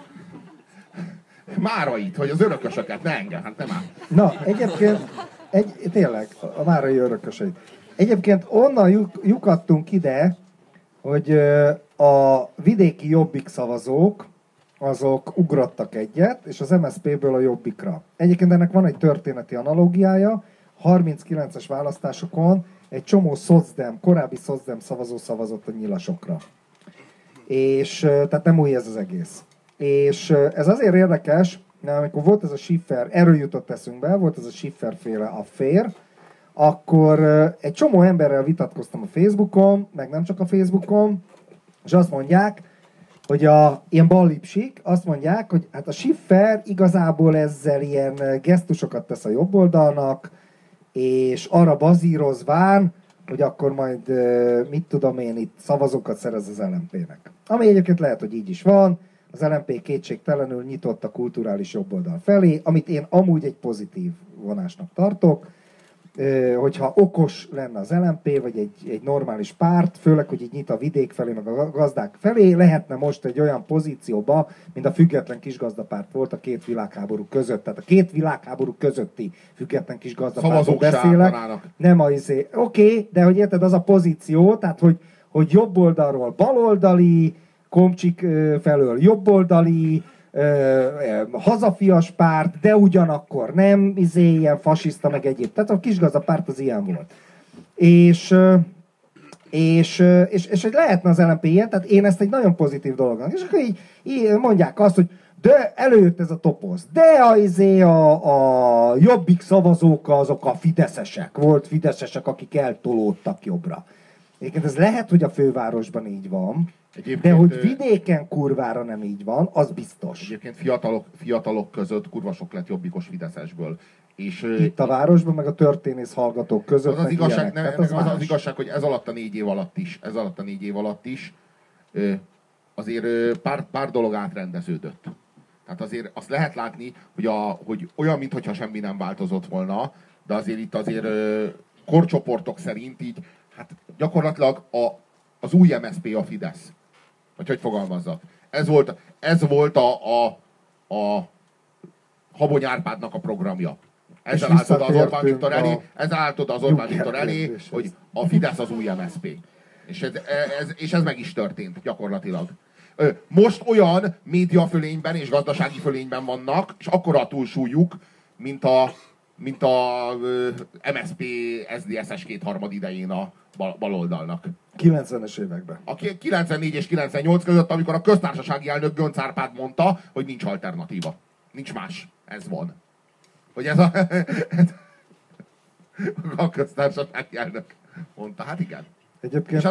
Márait, hogy az örökösöket, ne engem, hát nem áll. Na, egyébként, tényleg, a Márai örököseit. Egyébként onnan lyukadtunk ide, hogy a vidéki Jobbik szavazók, azok ugrottak egyet, és az MSZP-ből a Jobbikra. Egyébként ennek van egy történeti analógiája, 39-es választásokon egy csomó korábbi szocdem szavazó szavazott a nyilasokra. És tehát nem új ez az egész. És ez azért érdekes, mert amikor volt ez a Schiffer, erről jutott eszünkbe, volt ez a Schiffer-féle affér, akkor egy csomó emberrel vitatkoztam a Facebookon, meg nem csak a Facebookon, és azt mondják, hogy ilyen ballipsik, azt mondják, hogy hát a Schiffer igazából ezzel ilyen gesztusokat tesz a jobb oldalnak, és arra bazírozván, hogy akkor majd, mit tudom én, itt szavazókat szerez az LMP-nek. Ami egyébként lehet, hogy így is van, az LMP kétségtelenül nyitott a kulturális jobboldal felé, amit én amúgy egy pozitív vonásnak tartok, hogyha okos lenne az LMP, vagy egy normális párt, főleg, hogy így nyit a vidék felé, meg a gazdák felé, lehetne most egy olyan pozícióba, mint a független kisgazdapárt volt a két világháború között. Tehát a két világháború közötti független kisgazdapártól beszélek. Nem a Oké, de hogy érted, az a pozíció, tehát hogy jobb oldalról baloldali, Komcsik felől jobboldali, hazafias párt, de ugyanakkor nem, ilyen fasiszta, meg egyéb. Tehát a kisgazdapárt az ilyen volt. És hogy lehetne az LMP ilyen, tehát én ezt egy nagyon pozitív dolognak. És akkor így mondják azt, hogy de előjött ez a toposz, de a Jobbik szavazók azok a fideszesek, volt fideszesek, akik eltolódtak jobbra. Egyébként ez lehet, hogy a fővárosban így van, de hogy vidéken kurvára nem így van, az biztos. Egyébként fiatalok között kurva sok lett jobbikos fideszesből. És itt a városban, meg a történész hallgatók között. Az az igazság, hogy ez alatt a 4 év alatt is, azért pár dolog átrendeződött. Tehát azért azt lehet látni, hogy olyan, mintha semmi nem változott volna, de azért itt korcsoportok szerint így, hát gyakorlatilag az új MSZP a Fidesz. Vagy hogy fogalmazzak. Ez volt a Habony Árpádnak a programja. Ezzel álltod az Orbán Viktor elé, hogy a Fidesz az új MSZP. És ez meg is történt gyakorlatilag. Most olyan médiafölényben és gazdasági fölényben vannak, és akkora a túlsúlyuk, mint a MSZP SZDSZ-es kétharmad idején a baloldalnak. 90-es években. A 94 és 98 között, amikor a köztársasági elnök Göncz Árpád mondta, hogy nincs alternatíva. Nincs más. Ez van. Hogy ez a köztársasági elnök mondta. Hát igen. Egyébként...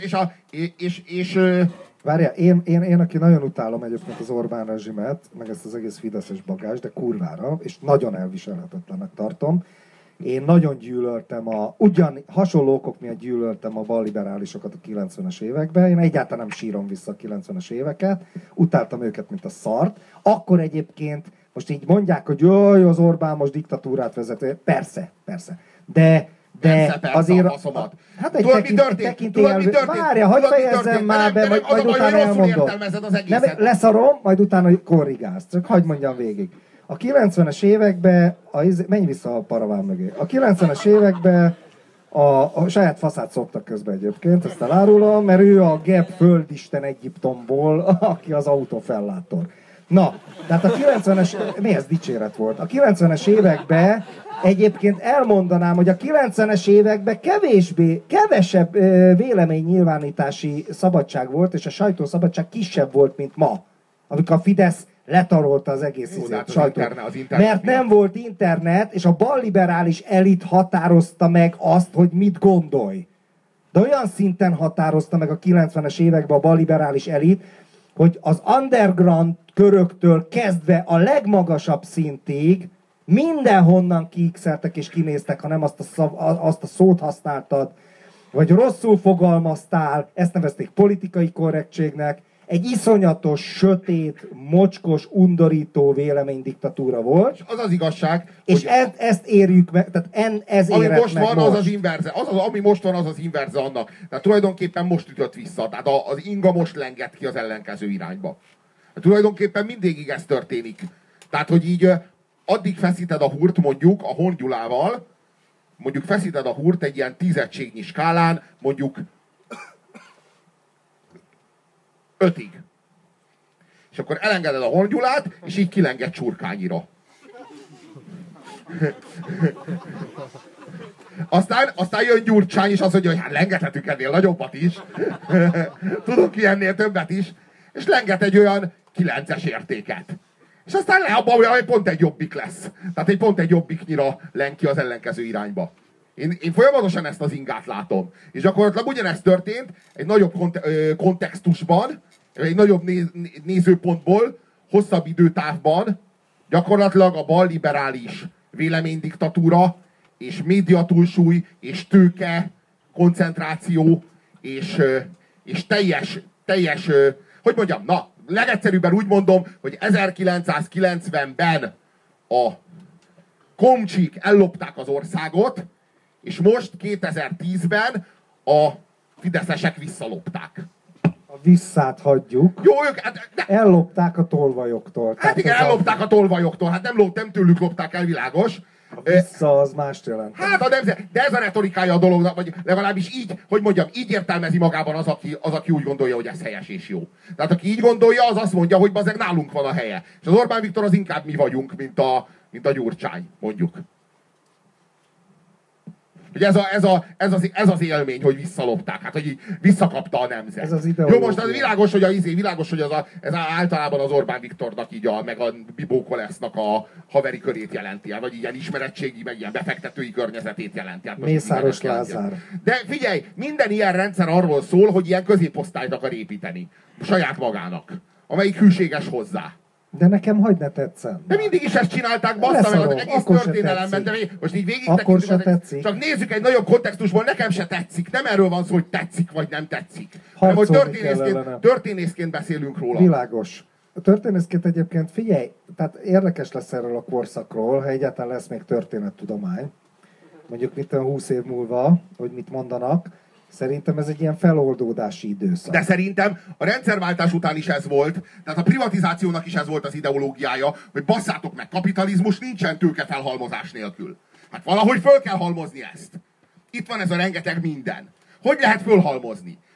Várjál, én aki nagyon utálom egyébként az Orbán rezsimet, meg ezt az egész fideszes bagás, de kurvára, és nagyon elviselhetetlennek tartom. Én nagyon gyűlöltem hasonló okok miatt gyűlöltem a balliberálisokat a 90-es években. Én egyáltalán nem sírom vissza a 90-es éveket. Utáltam őket, mint a szart. Akkor egyébként, most így mondják, hogy jaj, az Orbán most diktatúrát vezet. Persze. De azért... Hát egy tekintélyelvű... Várja, hadd fejezzem már be, majd utána elmondom. Leszarom, majd utána korrigálsz. Csak hagyd mondjam végig. A 90-es években, menj vissza a paraván mögé. A 90-es években a saját faszát szoktak közben egyébként, ezt elárulom, mert ő a Geb földisten Egyiptomból, aki az autófellátor. Na, tehát a 90-es, mi ez dicséret volt? A 90-es években egyébként elmondanám, hogy a 90-es években kevesebb véleménynyilvánítási szabadság volt, és a sajtószabadság kisebb volt, mint ma, amikor a Fidesz letarolta az egész sajtót. Mert nem volt internet, és a balliberális elit határozta meg azt, hogy mit gondolj. De olyan szinten határozta meg a 90-es években a balliberális elit, hogy az underground köröktől kezdve a legmagasabb szintig mindenhonnan kiixeltek és kinéztek, ha nem azt a szót használtad, vagy rosszul fogalmaztál, ezt nevezték politikai korrektségnek. Egy iszonyatos, sötét, mocskos, undorító véleménydiktatúra volt. Az az igazság, és ezt érjük meg, tehát ez érett most meg van, most. Az az inverze. Ami most van, az az inverze annak. Tehát tulajdonképpen most ütött vissza. Tehát az inga most lengett ki az ellenkező irányba. Tulajdonképpen mindig ez történik. Tehát, hogy így addig feszíted a húrt mondjuk a Horn Gyulával, mondjuk feszíted a húrt egy ilyen 10 egységnyi skálán, mondjuk 5-ig. És akkor elengeded a Horn Gyulát, és így kilenged Csurkányira. Aztán jön Gyurcsány, és azt mondja, hogy hát lengethetünk ennél nagyobbat is. Tudok ki ennél többet is. És lenget egy olyan 9-es értéket. És aztán abban pont egy jobbik lesz. Tehát pont egy jobbiknyira len ki az ellenkező irányba. Én folyamatosan ezt az ingát látom. És gyakorlatilag ugyanezt történt egy nagyobb kontextusban, egy nagyobb nézőpontból, hosszabb időtávban, gyakorlatilag a balliberális véleménydiktatúra, és médiatúlsúly, és tőke, koncentráció, és teljes, hogy mondjam, na, legegyszerűbben úgy mondom, hogy 1990-ben a komcsik ellopták az országot, és most 2010-ben a fideszesek visszalopták. A visszát hagyjuk. Jó, ők... Ellopták a tolvajoktól. Hát igen, ellopták a tolvajoktól. Hát nem tőlük lopták el, világos. A vissza az mást jelent. Hát de ez a retorikája a dolognak, vagy legalábbis így, hogy mondjam, így értelmezi magában az, aki úgy gondolja, hogy ez helyes és jó. Tehát aki így gondolja, az azt mondja, hogy bazeg nálunk van a helye. És az Orbán Viktor az inkább mi vagyunk, mint a Gyurcsány, mondjuk. Hogy ez az élmény, hogy visszalopták, hát hogy visszakapta a nemzet. Ez az jó, most az világos, hogy ez általában az Orbán Viktornak így meg a Bibó Kolesznak a haveri körét jelenti, vagy ilyen ismeretségi, meg ilyen befektetői környezetét jelenti. Hát Mészáros Lázár. De figyelj, minden ilyen rendszer arról szól, hogy ilyen középosztályt akar építeni. Saját magának. Amelyik hűséges hozzá. De nekem hagyd ne tetszen. De mindig is ezt csinálták, bassza meg az egész történelemben, de most így végig tekintünk. Csak nézzük egy nagyobb kontextusból, nekem se tetszik. Nem erről van szó, hogy tetszik vagy nem tetszik. Hanem, hogy történészként beszélünk róla. Világos. A történészként egyébként figyelj, tehát érdekes lesz erről a korszakról, ha egyáltalán lesz még történettudomány. Mondjuk mit 20 év múlva, hogy mit mondanak. Szerintem ez egy ilyen feloldódási időszak. De szerintem a rendszerváltás után is ez volt, tehát a privatizációnak is ez volt az ideológiája, hogy basszátok meg, kapitalizmus nincsen tőkefelhalmozás nélkül. Hát valahogy föl kell halmozni ezt. Itt van ez a rengeteg minden. Hogy lehet fölhalmozni?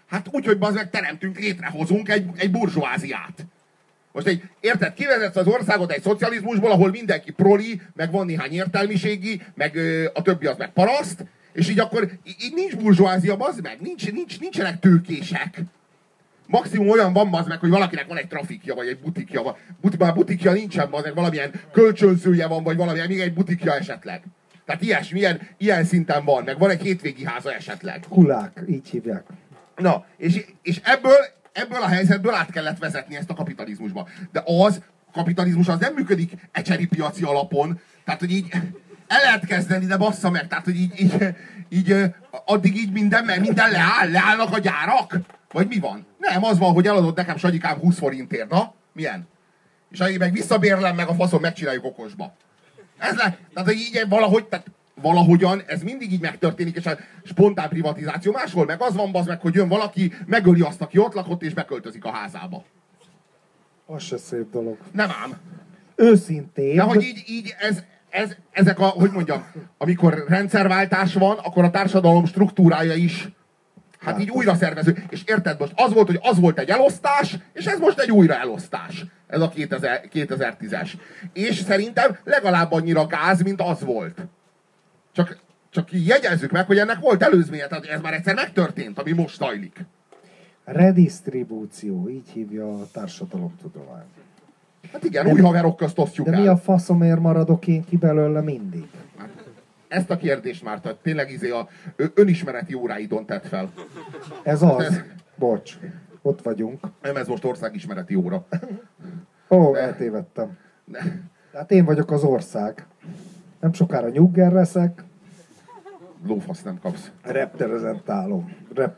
Hát úgy, hogy bazd meg teremtünk, létrehozunk egy burzsóáziát. Most érted, kivezetsz az országot egy szocializmusból, ahol mindenki proli, meg van néhány értelmiségi, meg a többi az meg paraszt, és így akkor így nincs burzsóázia, bazd meg, nincsenek tőkések. Maximum olyan van, bazd meg, hogy valakinek van egy trafikja, vagy egy butikja. Már butikja nincsen, bazd meg, valamilyen kölcsönzője van, vagy valamilyen, még egy butikja esetleg. Tehát ilyen szinten van, meg van egy hétvégi háza esetleg. Kulák, így hívják. Na, és ebből a helyzetből át kellett vezetni ezt a kapitalizmusba. De a kapitalizmus az nem működik ecseri piaci alapon, tehát hogy így el lehet kezdeni, de bassza meg, tehát hogy így addig így minden leállnak a gyárak? Vagy mi van? Nem, az van, hogy eladod nekem, Sagyikám, 20 forintért, na? Milyen? És ahogy meg visszabérlem, meg a faszon megcsináljuk okosba. Tehát hogy így valahogyan ez mindig így megtörténik, és a spontán privatizáció máshol meg az van, bazd meg, hogy jön valaki, megöli azt, aki ott lakott, és beköltözik a házába. Az se szép dolog. Nem ám. Őszintén. De hogy így ezek hogy mondjam, amikor rendszerváltás van, akkor a társadalom struktúrája is hát így újra szervező. És érted, most az volt, hogy az volt egy elosztás, és ez most egy újra elosztás. Ez a 2010-es. És szerintem legalább annyira gáz, mint az volt. Csak jegyezzük meg, hogy ennek volt előzménye, tehát ez már egyszer megtörtént, ami most zajlik. Redistribúció, így hívja a társadalomtudomány. Hát igen, új haverok közt osztjuk el. De mi a faszomért maradok én ki belőle mindig? Hát, ezt a kérdést már tényleg a önismereti óráidon tett fel. Ez az. Bocs, ott vagyunk. Nem, ez most országismereti óra. Eltévedtem. Hát én vagyok az ország. Nem sokára nyugger leszek. Lófasz nem kapsz. Reprezentálom.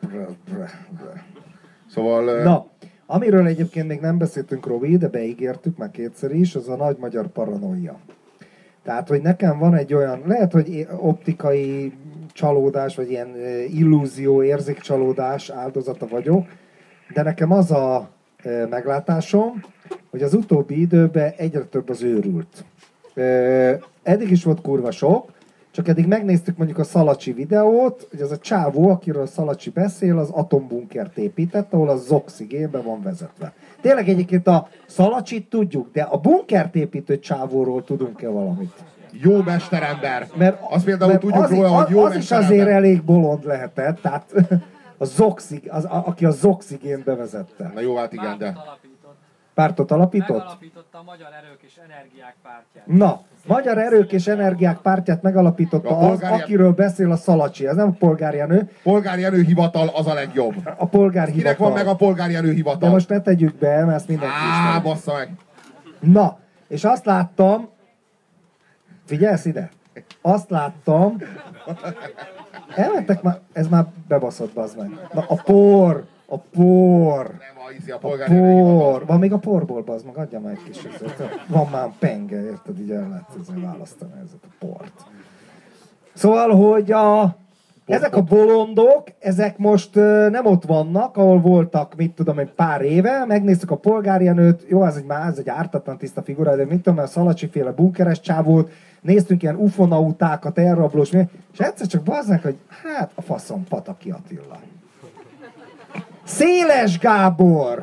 Szóval... Na, amiről egyébként még nem beszéltünk, Robi, de beígértük már kétszer is, az a nagy magyar paranoia. Tehát, hogy nekem van egy olyan, lehet, hogy optikai csalódás, vagy ilyen illúzió, érzékcsalódás áldozata vagyok, de nekem az a meglátásom, hogy az utóbbi időben egyre több az őrült. Eddig is volt kurva sok, csak eddig megnéztük mondjuk a Szalacsi videót, hogy az a csávó, akiről Szalacsi beszél, az atombunkert épített, ahol a zoxigénbe van vezetve. Tényleg egyébként a Szalacsit tudjuk, de a bunkert építő csávóról tudunk-e valamit? Jó mesterember. Mert azt például tudjuk róla, hogy jó mesterember. Az is azért elég bolond lehetett, tehát aki a zoxigént bevezette. Na jó, hát igen, de... Pártot alapított? Megalapította a Magyar Erők és Energiák pártját. Na, Magyar Erők és Energiák pártját megalapította az, akiről beszél a Szalacsi. Ez nem a Polgár Jenő. Polgár Jenő hivatal az a legjobb. A Polgár hivatal. Kinek van meg a Polgár Jenő hivatal? De most ne tegyük be, mert ezt mindenki ismeri. Bassza meg. Na, és azt láttam, figyelsz ide? Azt láttam, elmentek már, ez már bebaszott, bazd meg. Na, a por. Nem, a por. Van még a porból, bazd meg, adja meg egy kis ezért. Van már penge, érted, így el lehet választani ezeket a port. Szóval, hogy ezek a bolondok, ezek most nem ott vannak, ahol voltak, mit tudom, egy pár éve, megnéztük a Polgár Jenőt, jó, ez egy ártatlan tiszta figura, de mit tudom, a Szalacsi-féle bunkeres csávót, néztünk ilyen ufonautákat, elrablós, és egyszer csak bazdnek, hogy hát a faszom, Pataki Attila. Széles Gábor,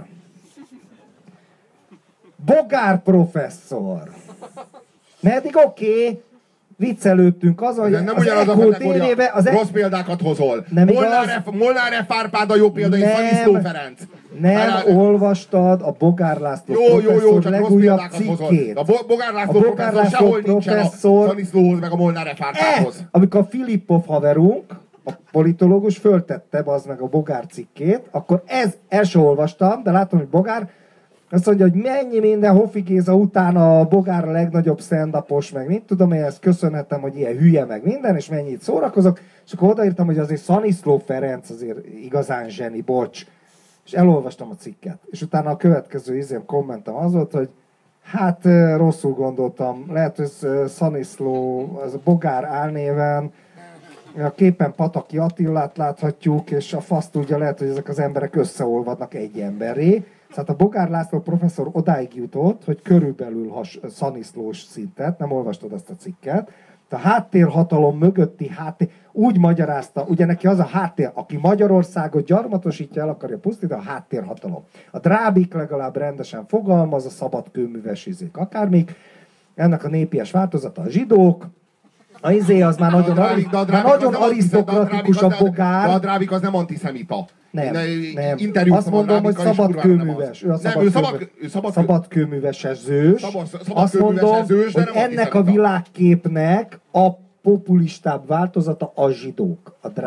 Bogár professzor. Meddig oké, viccelődtünk azon, hogy nem ugyanaz a kategória, rossz példákat hozol. Molnár F. Árpád a jó példa, és Szaniszló Ferenc. Nem olvastad a Bogár László professzor legújabb cikkét. A Bogár László professzor sehol nincsen a Szaniszlóhoz, meg a Molnár F. Árpádhoz. Amikor a Filippov haverunk, a politológus föltette az meg a Bogár cikkét, akkor el sem olvastam, de látom, hogy Bogár azt mondja, hogy mennyi minden Hofi Géza után a Bogár a legnagyobb stand-upos, meg mit tudom én, ezt köszönhetem, hogy ilyen hülye, meg minden, és mennyit szórakozok, és akkor odaírtam, hogy azért Szaniszló Ferenc azért igazán zseni, bocs. És elolvastam a cikket. És utána a következő kommentem az volt, hogy hát rosszul gondoltam, lehet, hogy Szaniszló, az a Bogár álnéven, a képen Pataki Attilát láthatjuk, és a fasz tudja, lehet, hogy ezek az emberek összeolvadnak egy emberré. Tehát a Bogár László professzor odáig jutott, hogy körülbelül Szaniszlós szintet, nem olvastad ezt a cikket, A háttérhatalom mögötti háttér, úgy magyarázta, ugye neki az a háttér, aki Magyarországot gyarmatosítja, el akarja pusztítani, a háttérhatalom. A Drábik legalább rendesen fogalmaz, a szabadkőműves izék, akármik. Ennek a népies változata a zsidók. A izé az már nagyon, nagyon arisztokratikus a bogár. De a Drábik az nem antiszemita. Nem. Azt mondom, hogy szabadkőműves. Ő a szabadkőműveses zős. Azt mondom, hogy ennek a világképnek a populistább változata a zsidók. A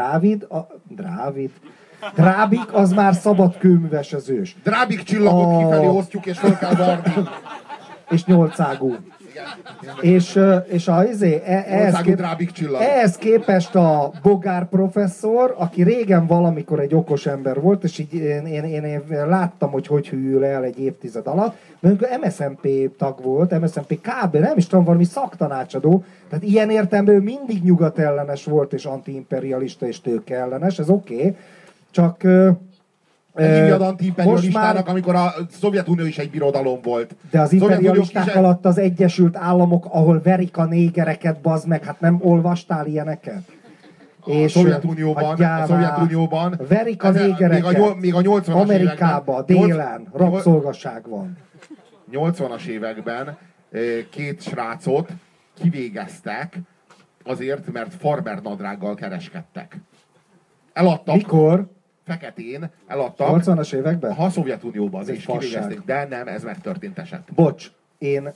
Drábik az már szabadkőműves ős. Drábik csillagot kifelé osztjuk, és fel kell varni. És nyolcágú. És ehhez képest a Bogár professzor, aki régen valamikor egy okos ember volt, és így én láttam, hogy hűl el egy évtized alatt, mert MSZNP tag volt, MSZNP kb. Nem is tudom, valami szaktanácsadó, tehát ilyen értelemben ő mindig nyugatellenes volt, és antiimperialista, és tőkeellenes, ez oké. Csak... Hívjad anti-imperialistának, amikor a Szovjetunió is egy birodalom volt. De az imperialisták alatt az Egyesült Államok, ahol verik a négereket, bazd meg, hát nem olvastál ilyeneket? A Szovjetunióban verik a négereket. Még a 80-as Amerikába, délen, rabszolgaság van. 80-as években két srácot kivégeztek azért, mert farmernadrággal kereskedtek. Eladtak. Mikor? Feketén eladtak. 80-as években? A Szovjetunióban is kivégezték, de nem, ez megtörtént eset. Bocs, én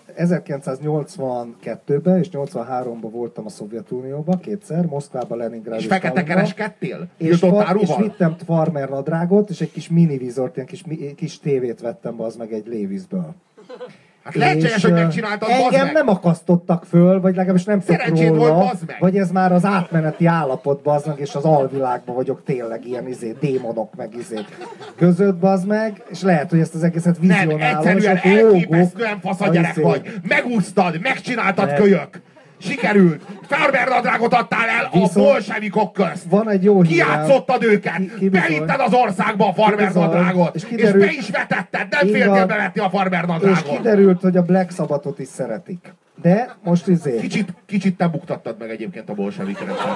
1982-ben és 83-ban voltam a Szovjetunióban kétszer, Moszkvában, Leningrádban. És fekete kereskedtél? És vittem farmernadrágot, és egy kis minivizort, ilyen kis tévét vettem be, az meg egy Levi'sből. Hát lehetséges, hogy megcsináltad, engem nem akasztottak föl, vagy legalábbis nem tudok róla, vagy ez már az átmeneti állapot, bazd meg, és az alvilágban vagyok tényleg ilyen démonok meg között, bazd meg, és lehet, hogy ezt az egészet vizionálom. Nem, egyszerűen elképesztően fasz a gyerek vagy. Megúsztad, megcsináltad, kölyök. Sikerült! Farmernadrágot adtál el a bolsevikok közt! Van egy jó hírem. Kijátszottad őket! Bevitted az országba a farmernadrágot! És be is vetetted! Nem féltél bevetni a farmernadrágot! És kiderült, hogy a Black Sabbathot is szeretik. De most Kicsit te buktattad meg egyébként a bolsevik rendszert.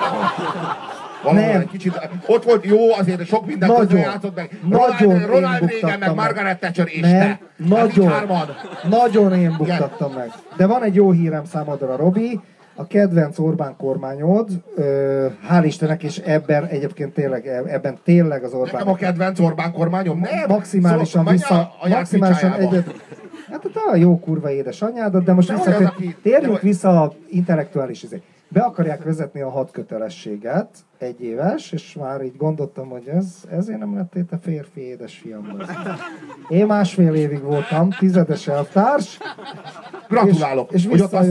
Nem. Kicsit, ott volt jó, azért sok mindent közben játszott meg. Ronald Reagan, meg Margaret Thatcher, és te. Nagyon én buktattam meg. De van egy jó hírem számodra, Robi. A kedvenc Orbán kormányod, hál' Istennek, és ebben tényleg az Orbán... Nekem a kedvenc Orbán kormányom? Nem! Maximálisan egyet... Hát a jó kurva édesanyádat, de most térjünk vissza a intellektuális izé. Be akarják vezetni a 6 kötelességet, 1 éves, és már így gondoltam, hogy ezért nem lettél te férfi édesfiam. Én 1,5 évig voltam 10-es elvtárs. Gratulálok, és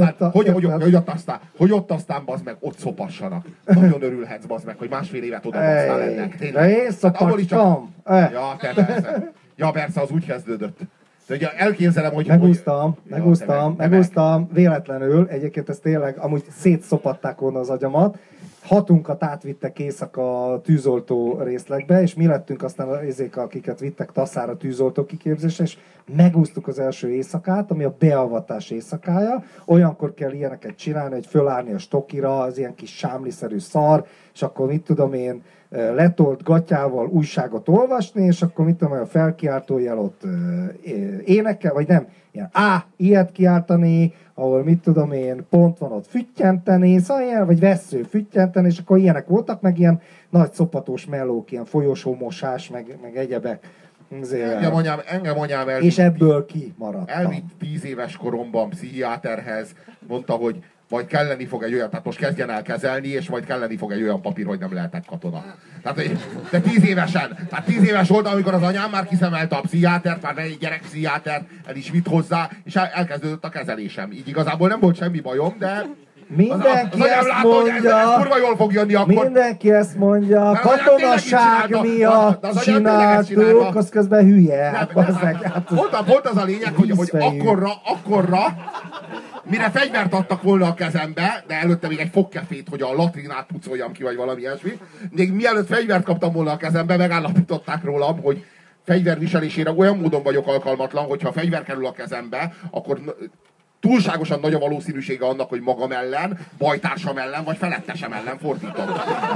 hogy ott aztán bazd meg, ott szopassanak. Nagyon örülhetsz, bazd meg, hogy 1,5 évet oda basztál ennek. De én szopattam. Ja, te persze. Ja, persze, az úgy kezdődött. De ugye elképzelem, hogy... Megúsztam, véletlenül, egyébként ez tényleg, amúgy szétszopatták volna az agyamat, 6-unkat átvittek éjszaka tűzoltó részlegbe, és mi lettünk aztán azék, akiket vittek Taszára tűzoltó kiképzésre, és megúsztuk az első éjszakát, ami a beavatás éjszakája. Olyankor kell ilyeneket csinálni, hogy fölállni a stokira, az ilyen kis sámliszerű szar, és akkor mit tudom én, letolt gatyával újságot olvasni, és akkor mit tudom, a felkiáltójel ott énekel, vagy nem, ilyen ilyet kiáltani, ahol mit tudom én, pont van ott füttyenteni, szóval ilyen, vagy vessző füttyenteni, és akkor ilyenek voltak, meg ilyen nagy szopatós mellók, ilyen folyosómosás, meg egyebek. Engem anyám és ebből kimaradtam. Elvitt 10 éves koromban pszichiáterhez, mondta, hogy majd kelleni fog egy olyan, tehát most kezdjen el kezelni, és majd kelleni fog egy olyan papír, hogy nem lehetett katona. Tehát, de 10 évesen, tehát 10 éves volt, amikor az anyám már kiszemelte a pszichiátert, már egy gyerekpszichiáter el is vitt hozzá, és elkezdődött a kezelésem. Így igazából nem volt semmi bajom, de mindenki ezt mondja, ez kurva jól fog jönni akkor. Mindenki ezt mondja, katonaság miatt csináltuk, az közben hülye. Volt az a lényeg, hogy akkorra, mire fegyvert adtak volna a kezembe, de előtte még egy fogkefét, hogy a latrinát pucoljam ki, vagy valami ilyesmi. Még mielőtt fegyvert kaptam volna a kezembe, megállapították rólam, hogy fegyverviselésére olyan módon vagyok alkalmatlan, hogyha fegyver kerül a kezembe, akkor túlságosan nagy a valószínűsége annak, hogy magam ellen, bajtársam ellen, vagy felettesem ellen fordítom.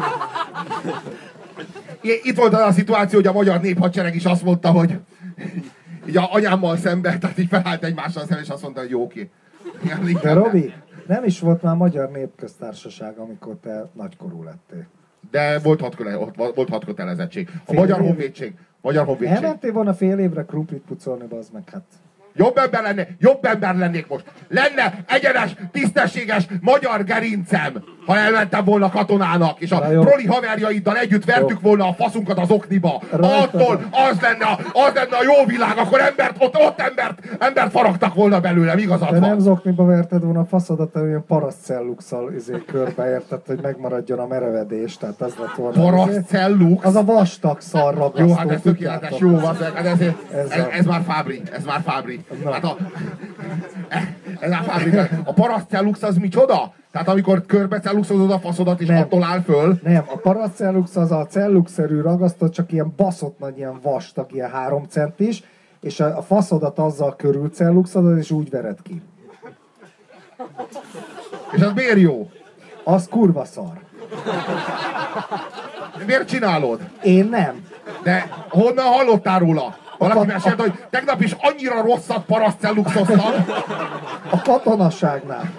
Itt volt az a szituáció, hogy a magyar néphadsereg is azt mondta, hogy így a anyámmal szemben, tehát így felállt egymással szemben, és azt mondta, hogy jó, oké. De Robi, nem is volt már Magyar Népköztársaság, amikor te nagykorú lettél. De volt hadkötelezettség. A Magyar Honvédség. Elmentél volna fél évre krumplit pucolni, bazd meg, hát. Jobb ember lennék most. Lenne egyenes, tisztességes magyar gerincem, ha elmentem volna katonának, és a proli haverjaiddal együtt vertük volna a faszunkat az okniba. Attól az lenne a jó világ, akkor embert faragtak volna belőlem, igazad van. De nem zokniba verted volna a faszodat, olyan parasztcelluxal körbe, érted, hogy megmaradjon a merevedés, tehát az lett volna. Paraszcellux? Az a vastag szarragasztó. Jó, hát ez tökéletes, jó, ez már Fábri. Hát a paraszcellux az micsoda? Tehát amikor körbe celluxozod a faszodat, és attól áll föl? Nem, a paraszcellux az a cellux-szerű ragasztott, csak ilyen baszott nagy, ilyen vastag, ilyen 3 centis, és a faszodat azzal körül celluxodod, és úgy vered ki. És az miért jó? Az kurva szar. Miért csinálod? Én nem. De honnan hallottál róla? Valaki mesélte, hogy tegnap is annyira rosszat paraszcelluxoztam. A katonaságnál.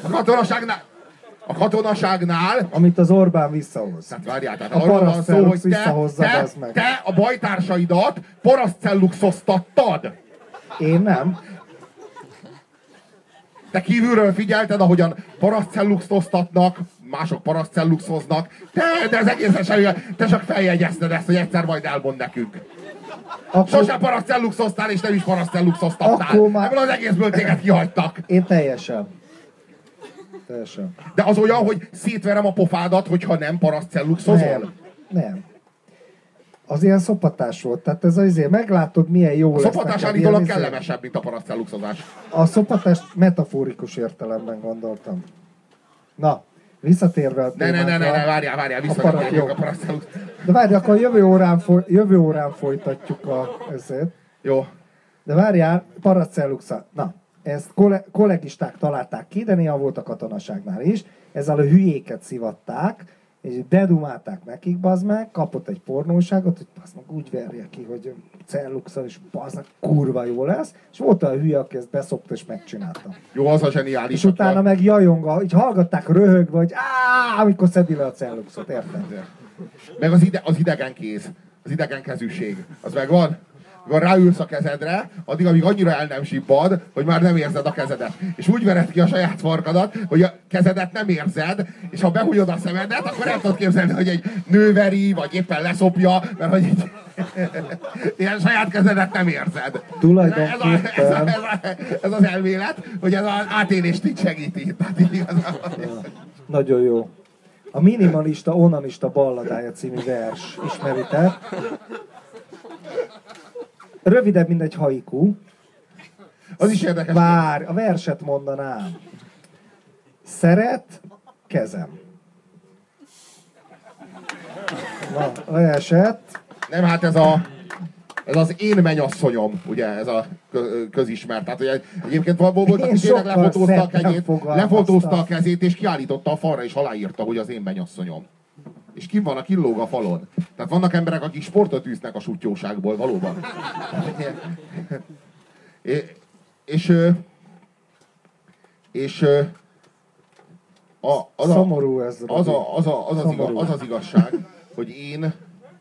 A katonaságnál? Amit az Orbán visszahoz. Tehát várjál, tehát arról van szó, hogy te a bajtársaidat paraszcelluxoztattad. Én nem. Te kívülről figyelted, ahogyan paraszcelluxoztatnak, mások paraszcelluxoznak. De ez egészen semmi, te csak feljegyezted ezt, hogy egyszer majd elmond nekünk. Sosem paraszcelluxoztál, és nem is paraszcelluxoztattál. Ebből az egészből téged kihagytak. Én teljesen. De az olyan, hogy szétverem a pofádat, hogyha nem paraszcelluxozol? Nem. Az ilyen szopatás volt. Tehát ez azért meglátod, milyen jó lesz. A szopatás állítólag kellemesebb, mint a paraszcelluxozás. A szopatást metaforikus értelemben gondoltam. Na, visszatérve a Ne, várjál, visszatérjünk a paraszcellux. De várj, akkor jövő órán folytatjuk ezért. Jó. De várjál, paraszcelluxa. Na, ezt kollegisták találták ki, de néha volt a katonaságnál is. Ezzel a hülyéket szivatták, és bedumálták nekik, bazd meg, kapott egy pornóságot, hogy bazd meg úgy verje ki, hogy celluxal, és bazd meg kurva jó lesz, és volt a hülye, aki ezt beszopta, és megcsinálta. Jó, az a zseniális. És utána meg jajongva, így hallgatták röhögve, hogy amikor szedi le a celluxot, érted? Meg az idegen kéz, az idegen kezűség, az megvan? Amikor ráülsz a kezedre, addig, amíg annyira el nem sibbad, hogy már nem érzed a kezedet. És úgy vered ki a saját farkadat, hogy a kezedet nem érzed, és ha behújod a szemedet, akkor el tudod képzelni, hogy egy nő veri, vagy éppen leszopja, mert hogy egy ilyen saját kezedet nem érzed. Tulajdonképpen. Ez az elmélet, hogy ez az átélést így segíti. Nagyon jó. A Minimalista Onanista Balladája című vers. Ismeritek? Rövidebb, mint egy haiku. Az is érdekes. Várj, a verset mondanám. Szeret kezem. Na, a verset. Nem, hát ez az én mennyasszonyom, ugye, ez a közismert. Tehát ugye, egyébként volt, aki tényleg lefotózta a kezét, és kiállította a falra, és aláírta, hogy az én mennyasszonyom. És ki van, kilóg a falon. Tehát vannak emberek, akik sportot űznek a suttyóságból, valóban. Szomorú ez. Az az igazság, hogy én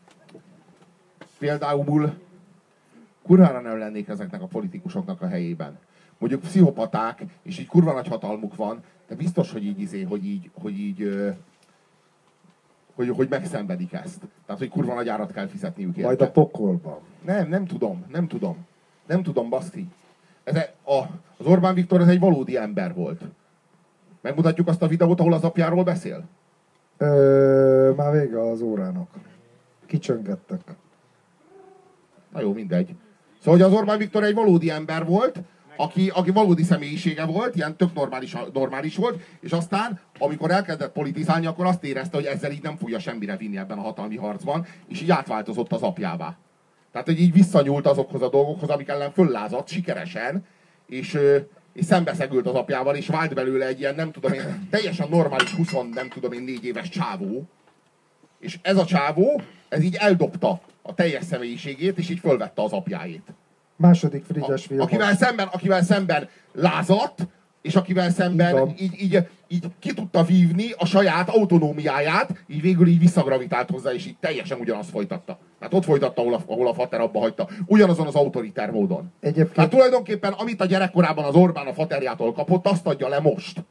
például kurvára nem lennék ezeknek a politikusoknak a helyében. Mondjuk pszichopaták, és így kurva nagy hatalmuk van, de biztos, hogy megszenvedik ezt. Tehát, hogy kurva nagy árat kell fizetniük érte. Majd a pokolban. Nem tudom, baszti. Az Orbán Viktor ez egy valódi ember volt. Megmutatjuk azt a videót, ahol az apjáról beszél? Már vége az órának. Kicsöngettek. Na jó, mindegy. Szóval, hogy az Orbán Viktor egy valódi ember volt, aki valódi személyisége volt, ilyen tök normális volt, és aztán, amikor elkezdett politizálni, akkor azt érezte, hogy ezzel így nem fogja semmire vinni ebben a hatalmi harcban, és így átváltozott az apjává. Tehát, hogy így visszanyúlt azokhoz a dolgokhoz, amik ellen föllázadt sikeresen, és és szembeszegült az apjával, és vált belőle egy ilyen, nem tudom én, teljesen normális 20, nem tudom én, 4 éves csávó. És ez a csávó, ez így eldobta a teljes személyiségét, és így fölvette az apjáét. Második Frigyes film. Akivel szemben lázadt, és akivel szemben így ki tudta vívni a saját autonómiáját, így végül így visszagravitált hozzá, és így teljesen ugyanazt folytatta. Tehát ott folytatta, ahol a fater abba hagyta. Ugyanazon az autoriter módon. Egyébként... Tehát tulajdonképpen, amit a gyerekkorában az Orbán a faterjától kapott, azt adja le most.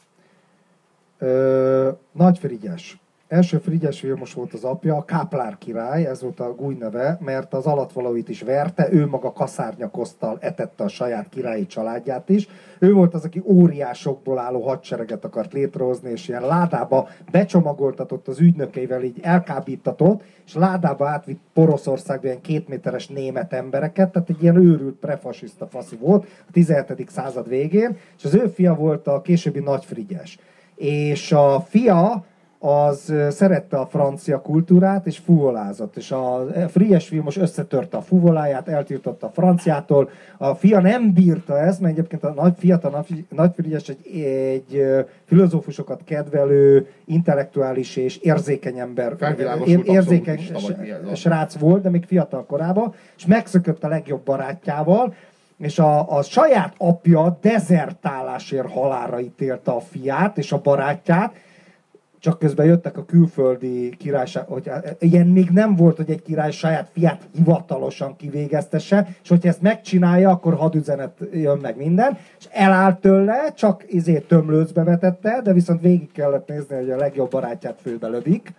Nagy Frigyes. Első Frigyes Vilmos volt az apja, a Káplár király, ez volt a gúny neve, mert az alatvalóit is verte, ő maga kaszárnyakosztal etette a saját királyi családját is. Ő volt az, aki óriásokból álló hadsereget akart létrehozni, és ilyen ládába becsomagoltatott az ügynökeivel, így elkábítatott, és ládába átvitt Poroszországba ilyen 2 méteres német embereket, tehát egy ilyen őrült prefasiszta faszi volt a 17. század végén, és az ő fia volt a későbbi Nagy Frigyes. És a fia az szerette a francia kultúrát, és fuvolázott. És a Frigyes Vilmos összetörte a fuvoláját, eltiltotta a franciától. A fia nem bírta ezt, mert egyébként a Nagy Frigyes egy filozófusokat kedvelő, intellektuális és érzékeny ember. Érzékeny srác volt, de még fiatal korában, és megszökött a legjobb barátjával, és a saját apja dezertálásért halálra ítélte a fiát és a barátját, csak közben jöttek a külföldi királyság, hogy ilyen még nem volt, hogy egy király saját fiát hivatalosan kivégeztesse, és hogyha ezt megcsinálja, akkor hadüzenet jön meg minden, és elállt tőle, csak tömlőcbe vetette, de viszont végig kellett nézni, hogy a legjobb barátját főbe lövik.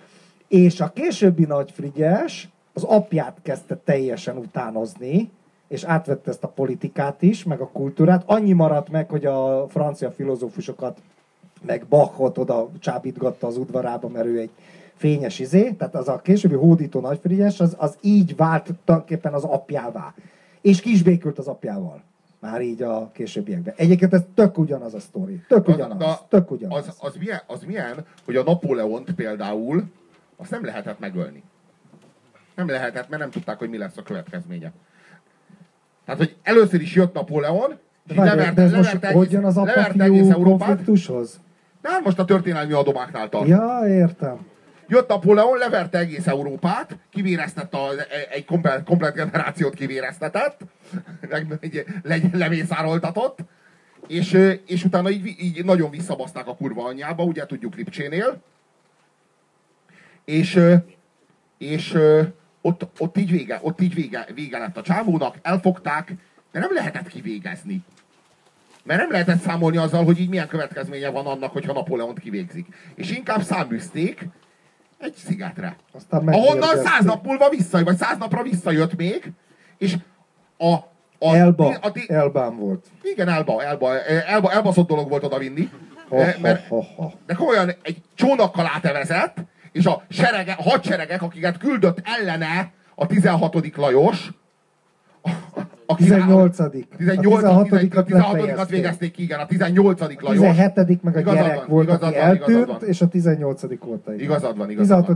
És a későbbi Nagy Frigyes az apját kezdte teljesen utánozni, és átvette ezt a politikát is, meg a kultúrát. Annyi maradt meg, hogy a francia filozófusokat meg Bachot oda csábítgatta az udvarába, mert ő egy fényes tehát az a későbbi hódító Nagy Frigyes, az így vált tulajdonképpen az apjává. És ki is békült az apjával. Már így a későbbiekben. Egyébként ez tök ugyanaz a sztori. Tök ugyanaz. Az milyen, hogy a Napóleont például azt nem lehetett megölni. Nem lehetett, mert nem tudták, hogy mi lesz a következménye. Tehát, hogy először is jött Napóleon, és leverte egész Európát. De hát most a történelmi adomáknál tart. Ja, értem. Jött Napóleon, leverte egész Európát, kivéreztette egy komplet generációt kivéreztetett, lemészároltatott, és utána így nagyon visszabaszták a kurva anyjába, ugye tudjuk Lipcsénél, és ott így vége lett a csávónak, elfogták, de nem lehetett kivégezni. Mert nem lehetett számolni azzal, hogy így milyen következménye van annak, hogyha Napóleont kivégzik. És inkább száműzték egy szigetre. Ahonnan 100 nap múlva vagy 100 napra visszajött még, és Elbán volt. Igen, elbaszott dolog volt odavinni. De komolyan egy csónakkal átevezett, és a hadseregek, akiket küldött ellene a 16. Lajos, a 18. 16-at végezték ki, igen, a 18. Lajos. 17. meg a gyerek volt, aki eltűnt, és a 18. óta. Igazad van.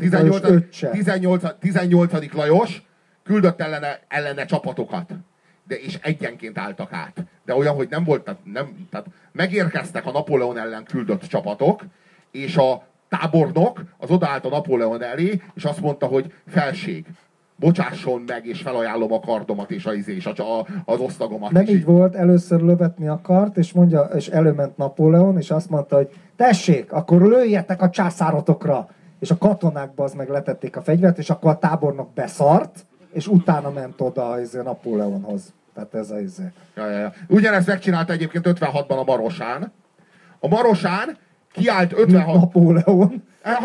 18. Lajos küldött ellene csapatokat. És egyenként álltak át. De olyan, hogy nem volt, tehát megérkeztek a Napóleon ellen küldött csapatok, és a tábornok az odaállt a Napóleon elé, és azt mondta, hogy felség, bocsásson meg, és felajánlom a kardomat, és az osztagomat. Nem így volt, először lövetni akart, és előment Napóleon, és azt mondta, hogy tessék, akkor lőjetek a császárotokra. És a katonák az meg letették a fegyvert, és akkor a tábornok beszart, és utána ment oda a Napóleonhoz. Tehát ez a izé. Ja. Ugyanezt megcsinálta egyébként 56-ban a Marosán. A Marosán kiállt 56... Napóleon.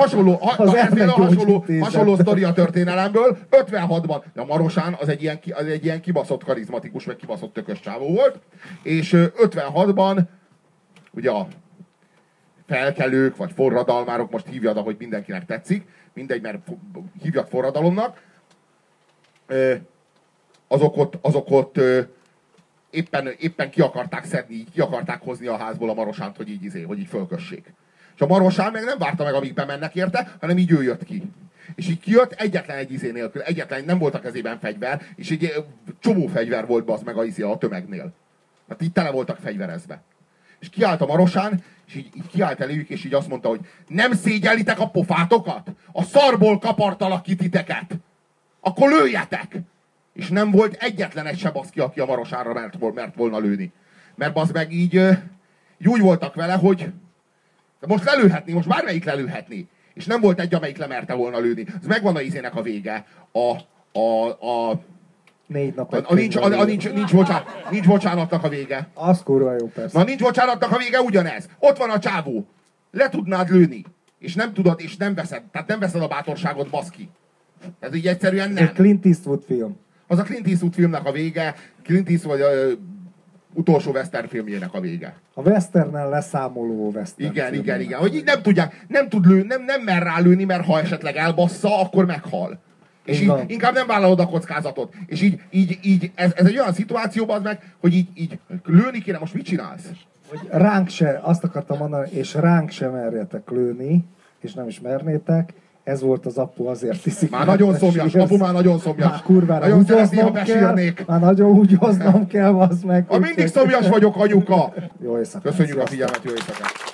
Hasonló sztori a történelemből. 56-ban a Marosán az egy ilyen kibaszott karizmatikus, meg kibaszott tökös csávó volt. És 56-ban ugye a felkelők, vagy forradalmárok, most hívjad, ahogy mindenkinek tetszik, mindegy, mert hívjak forradalomnak, azok ott éppen ki akarták szedni, ki akarták hozni a házból a Marosánt, hogy így fölkössék. És a Marosán meg nem várta meg, amíg bemennek érte, hanem így ő jött ki. És így kijött egyetlen egy izé nélkül, egyetlen nem volt a kezében fegyver, és egy csomó fegyver volt az meg a tömegnél. Hát így tele voltak fegyverezve. És kiállt a Marosán, és így kiállt eléjük, és így azt mondta, hogy nem szégyellitek a pofátokat? A szarból kapartalak ki titeket! Akkor lőjetek! És nem volt egyetlen egy se baszki, aki a Marosánra mert volna lőni. Mert az meg így úgy voltak vele, hogy most lelőhetni, most bármelyik lelőhetni. És nem volt egy, amelyik lemerte volna lőni. Ez megvan a izének a vége. 4 nap nincs bocsánatnak a vége. Az kurva jó, persze. Na, nincs bocsánatnak a vége ugyanez. Ott van a csávó. Le tudnád lőni. És nem tudod, és nem veszed. Tehát nem veszed a bátorságot, baszki. Ez így egyszerűen nem. Egy Clint Eastwood film. Az a Clint Eastwood filmnek a vége. Clint Eastwood utolsó western filmjének a vége. A westernnel leszámoló western. Igen. Hogy így nem tudják, nem tud lőni, nem mer rá lőni, mert ha esetleg elbassza, akkor meghal. És így inkább nem vállalod a kockázatot. És így ez egy olyan szituációban az meg, hogy így lőni kéne, most mit csinálsz? Hogy ránk se, azt akartam mondani, és ránk se merjetek lőni, és nem is mernétek. Ez volt az apu, azért iszik. Már nagyon szomjas, apu már nagyon szomjas. Már kurvára nagyon szeretném, ha kell, besírnék. már nagyon húgyoznom kell, az meg. Mindig szomjas vagyok, anyuka. Jó éjszakát. Köszönjük a figyelmet, jó éjszakát.